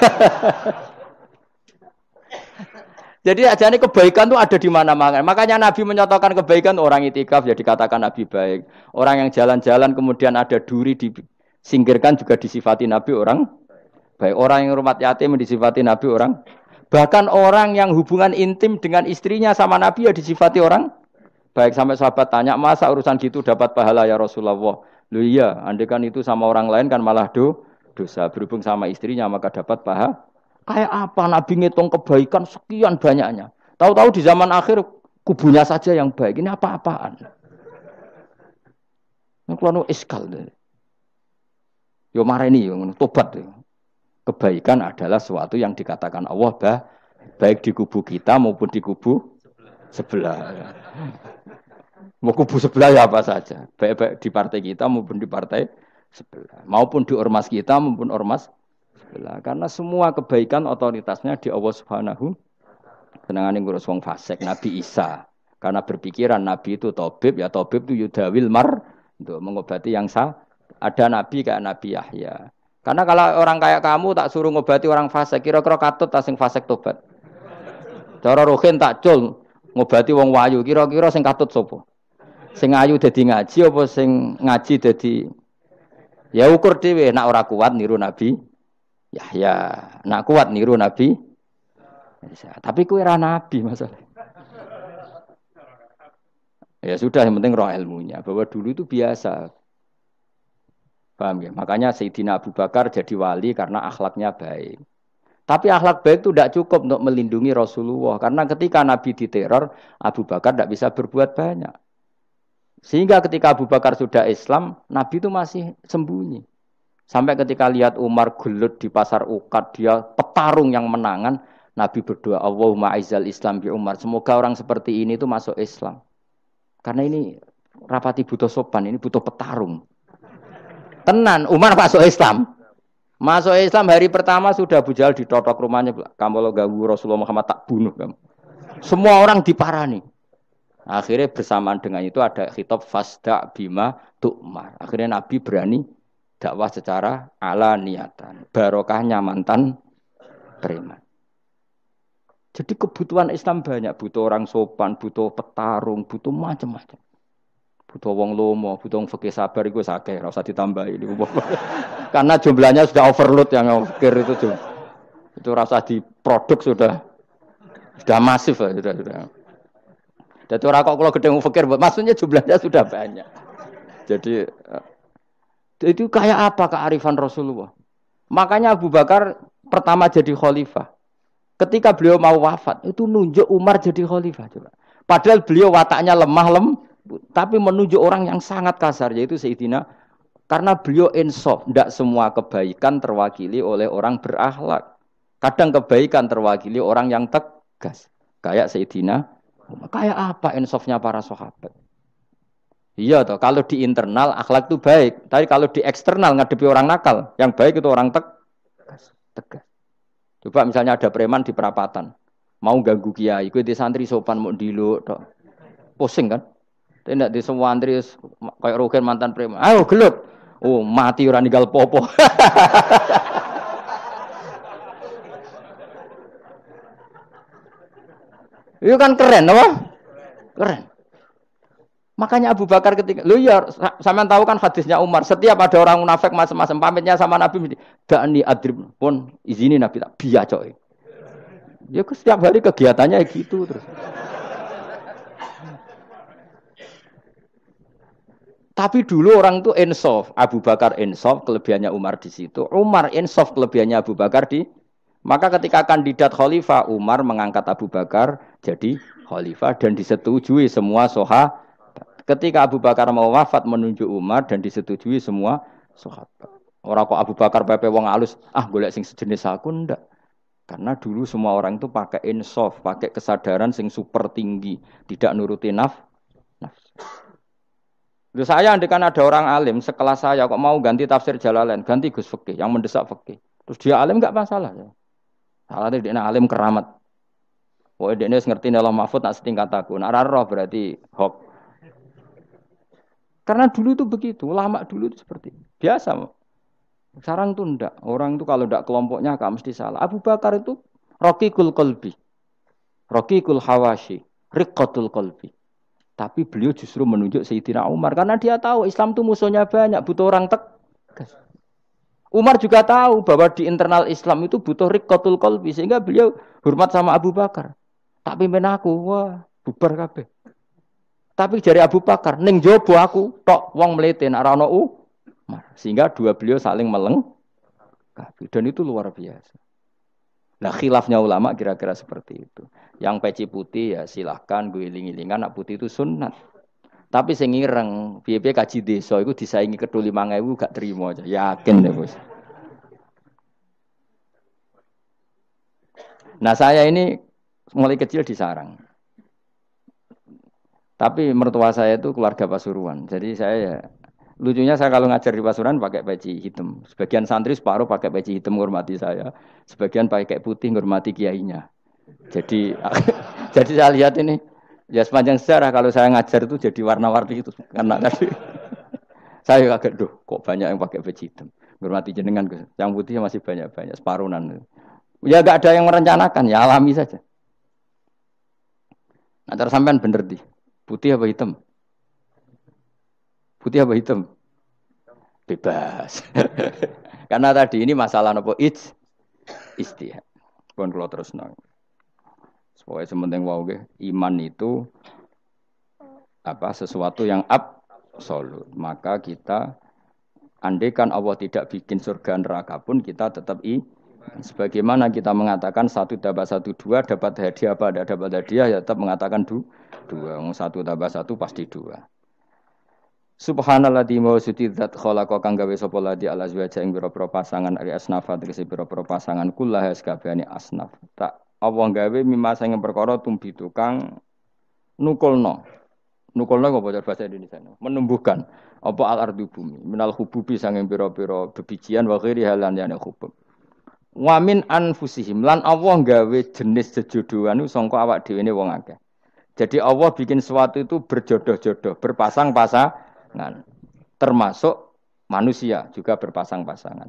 Jadi ajane kebaikan itu ada di mana-mana. Makanya Nabi menyatakan kebaikan orang itikaf ya dikatakan Nabi baik. Orang yang jalan-jalan kemudian ada duri disingkirkan juga disifati Nabi orang baik. Orang yang rumah yatim disifati Nabi orang. Bahkan orang yang hubungan intim dengan istrinya sama Nabi ya disifati orang baik. Sampai sahabat tanya, masa urusan gitu dapat pahala ya Rasulullah? Loh iya, andai kan itu sama orang lain kan malah dosa. Berhubung sama istrinya maka dapat pahala. Kayak apa Nabi ngitung kebaikan sekian banyaknya. Tahu-tahu di zaman akhir kubunya saja yang baik. Ini apa-apaan? Ini kalau iskal. Yo mareni yo tobat. Kebaikan adalah sesuatu yang dikatakan Allah baik di kubu kita maupun di kubu sebelah. Mau kubu sebelah ya apa saja. Baik di partai kita maupun di partai sebelah. Maupun di ormas kita maupun ormas karena semua kebaikan otoritasnya di Allah Subhanahu. Kenangane ngurus wong fasik Nabi Isa. Karena berpikiran Nabi itu tabib, ya tabib itu yudawil mar untuk mengobati yang sah. Ada Nabi kayak Nabi Yahya. Karena kalau orang kayak kamu tak suruh ngobati orang fasik, kira-kira katut ta sing fasik tobat. Cara rohin tak cul ngobati wong wayu, kira-kira sing katut sapa? Sing ayu dadi ngaji apa sing ngaji dadi ya ukur dhewe nek ora kuat niru Nabi Yahya, nak kuat niru Nabi. Tapi kowe ora nabi masalah. Ya sudah, yang penting roh ilmunya. Bahwa dulu itu biasa. Paham ya? Makanya Sayyidina Abu Bakar jadi wali karena akhlaknya baik. Tapi akhlak baik itu tidak cukup untuk melindungi Rasulullah. Karena ketika Nabi diteror, Abu Bakar tidak bisa berbuat banyak. Sehingga ketika Abu Bakar sudah Islam, Nabi itu masih sembunyi. Sampai ketika lihat Umar gelut di pasar Ukad, dia petarung yang menangan, Nabi berdoa, Allahumma aizal Islam bi Umar. Semoga orang seperti ini itu masuk Islam. Karena ini rapati butuh sopan, ini butuh petarung. Tenan, Umar masuk Islam. Masuk Islam hari pertama sudah Abu Jahal ditotok rumahnya. Kamu lo ganggu Rasulullah Muhammad tak bunuh kamu. Semua orang diparani. Akhirnya bersamaan dengan itu ada khitab fasda bima tu'mar. Akhirnya Nabi berani dakwah secara ala niatan, barokahnya mantan preman. Jadi kebutuhan Islam banyak, butuh orang sopan, butuh petarung, butuh macam-macam. Butuh wong lomo, butuh wong fikih sabar iku sakeh, ora usah ditambahi. Karena jumlahnya sudah overload yang fikir itu. Itu rasa diproduk sudah masif sudah. Jadi orang kok kalau gede wong fikir, maksudnya jumlahnya sudah banyak. Jadi itu kayak apa kearifan Rasulullah? Makanya Abu Bakar pertama jadi khalifah. Ketika beliau mau wafat, itu nunjuk Umar jadi khalifah. Coba. Padahal beliau wataknya lemah tapi menunjuk orang yang sangat kasar, yaitu Sayyidina. Karena beliau insaf, tidak semua kebaikan terwakili oleh orang berakhlak. Kadang kebaikan terwakili orang yang tegas. Kayak Sayyidina. Kayak apa insafnya para sahabat? Iya toh, kalau di internal akhlak itu baik, tapi kalau di eksternal ngadepi orang nakal, yang baik itu orang tegas. Coba misalnya ada preman di perapatan, mau ganggu kiai, kuwi di santri sopan mau diluk tok. Pusing kan? Tidak di semua santri kayak Rogen mantan preman. Ayo gelut. Oh, mati ora ninggal popo. Itu kan keren apa? Keren. Makanya Abu Bakar ketika, lu ya, sampean tahu kan hadisnya Umar, setiap ada orang munafik macam-macam pamitnya sama Nabi, dakni adrib pun izini Nabi tak biya coy. Ya setiap hari kegiatannya gitu terus. Tapi dulu orang itu insaf, Abu Bakar insaf, kelebihannya Umar di situ. Umar insaf, kelebihannya Abu Bakar di. Maka ketika kandidat khalifah, Umar mengangkat Abu Bakar jadi khalifah dan disetujui semua sahabat. Ketika Abu Bakar mau wafat menunjuk Umar dan disetujui semua sahabat. Orang kok Abu Bakar pepe wong alus, golek sing sejenis aku ndak. Karena dulu semua orang itu pakai insaf, pakai kesadaran sing super tinggi, tidak nuruti nafsu. Loh saya andekan ada orang alim sekelas saya kok mau ganti tafsir Jalalain, ganti Gus Fikih yang mendesak fikih. Terus dia alim enggak masalah ya. Salahnya dia alim keramat. Oh dia ngerti Allah Mahfud nak setingkat aku. Nak roh berarti hok. Karena dulu itu begitu, ulama dulu itu seperti itu. Biasa. Sekarang tuh enggak. Orang itu kalau enggak kelompoknya enggak mesti salah. Abu Bakar itu Raqiqul Qalbi. Raqiqul Hawashi. Riqqatul Qalbi. Tapi beliau justru menunjuk Sayyidina Umar. Karena dia tahu Islam itu musuhnya banyak. Butuh orang tegas. Umar juga tahu bahwa di internal Islam itu butuh riqqatul qalbi. Sehingga beliau hormat sama Abu Bakar. Tak pimpin aku. Wah bubar kabeh. Tapi dari Abu Bakar. Ning jobo aku. Tok wong melete. Narana Umar. Sehingga dua beliau saling melengkapi. Dan itu luar biasa. Nah khilafnya ulama kira-kira seperti itu. Yang peci putih ya silahkan gue iling-ilingan nak putih itu sunat. Tapi sing ireng piye-piye kaji desa iku disaingi kedul 5.000 gak terima aja. Yakin deh bos. Nah saya ini mulai kecil di sarang. Tapi mertua saya itu keluarga Pasuruan. Jadi saya ya lucunya saya kalau ngajar di Pasuruan pakai peci hitam. Sebagian santri separuh pakai peci hitam menghormati saya. Sebagian pakai putih menghormati kiainya. Jadi jadi saya lihat ini ya sepanjang sejarah kalau saya ngajar itu jadi warna-warni itu karena tadi saya kaget kok banyak yang pakai baju hitam. Menghormati jenengan yang putih masih banyak separuhan. Ya enggak ada yang merencanakan, ya alami saja. Nah, terus sampean bener di. Putih apa hitam? Putih apa hitam? Bebas. Karena tadi ini masalah nopo istihad. Pun kalau terus nang. Pokoknya sementing wow iman itu sesuatu yang absolut. Maka kita andaikan Allah tidak bikin surga neraka pun kita tetap sebagaimana kita mengatakan 1 tambah 1 2 dapat hadiah apa tidak dapat hadiah ya tetap mengatakan 2 1 tambah 1 pasti 2. Subhanalladzi wa sutidzat khalaqa kang gawe sapa ladi ala azwaja ing pira-pira pasangan ari asnafa tegese pira-pira pasangan kullaha sakabehane asnaf. Tak Allah gawe mimma sing perkara tumbi tukang nukulno. Nukulno apa bahasa Indonesia? Menumbuhkan apa al-ardu bumi minal hububi sanging pira-pira bebijian wa ghairi halan yana hubub. Wa min anfusihim lan Allah gawe jenis jejodohan iku sangka awak dhewe ne wong akeh. Jadi Allah bikin sesuatu itu berjodoh-jodoh, berpasang-pasangan. Termasuk manusia juga berpasang-pasangan.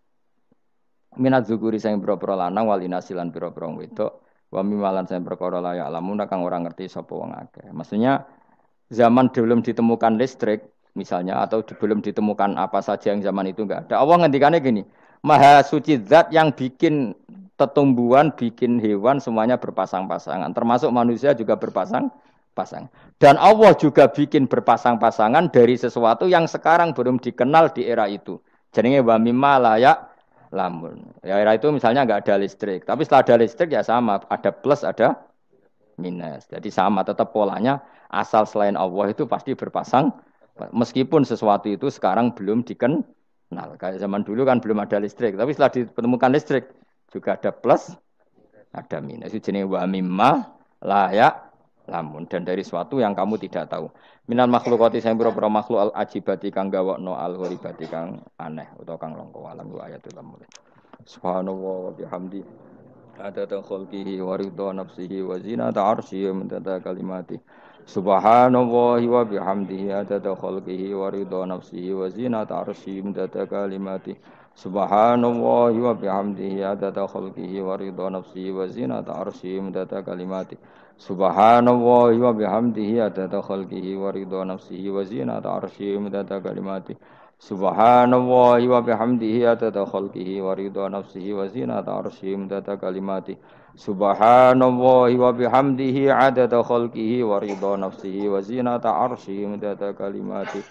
Minat zukuri sing pira-pira lanang wal inasilan pira-pira wedok wa mimalan sing perkara la ya'lamuna kang ora ngerti sapa wong akeh. Maksudnya zaman belum ditemukan listrik misalnya atau belum ditemukan apa saja yang zaman itu enggak ada. Allah ngendikannya gini, Maha suci zat yang bikin tumbuhan, bikin hewan semuanya berpasang-pasangan. Termasuk manusia juga berpasang-pasangan. Dan Allah juga bikin berpasang-pasangan dari sesuatu yang sekarang belum dikenal di era itu. Jenenge wa mimma la ya'lamun. Ya era itu misalnya enggak ada listrik, tapi setelah ada listrik ya sama, ada plus ada minus. Jadi sama tetap polanya asal selain Allah itu pasti berpasang meskipun sesuatu itu sekarang belum dikenal. Kayak zaman dulu kan belum ada listrik, tapi setelah ditemukan listrik juga ada plus, ada minus. Itu jenis wa mimma la ya'lamun dan dari sesuatu yang kamu tidak tahu. Minal makhlukati sing pira-pira makhluk al ajibati kang gawakno al gharibati kang aneh utawa kang langka alam wa ayatul mulk. Subhanallah wa bihamdi adada khalqihi wa ridha nafsihi wa zinata 'arsyihi wa midada kalimati. Subhanallahi wa bihamdihi adada khalqihi wa ridha nafsihi wa zinata 'arsyihi wa midada kalimati. Subhanallahi wa bihamdihi adada khalqihi wa ridha nafsihi wa zinata 'arsyihi wa midada kalimati. Subhanallahi wa bihamdihi adada khalqihi wa ridha nafsihi wa zinata 'arsyihi wa midada kalimati. Subhanallahi wa bihamdihi adada khalqihi wa ridha nafsihi wa zinata 'arsyihi wa midada kalimati. Subhanallahi wa bihamdihi adada khalqihi wa ridha nafsihi wa zinata 'arsyihi wa midada kalimati.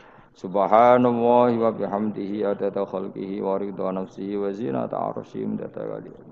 Subhanallahi wa bihamdihi adada khalqihi wa ridha nafsihi wa zinata 'arsyihi wa midada kalimati.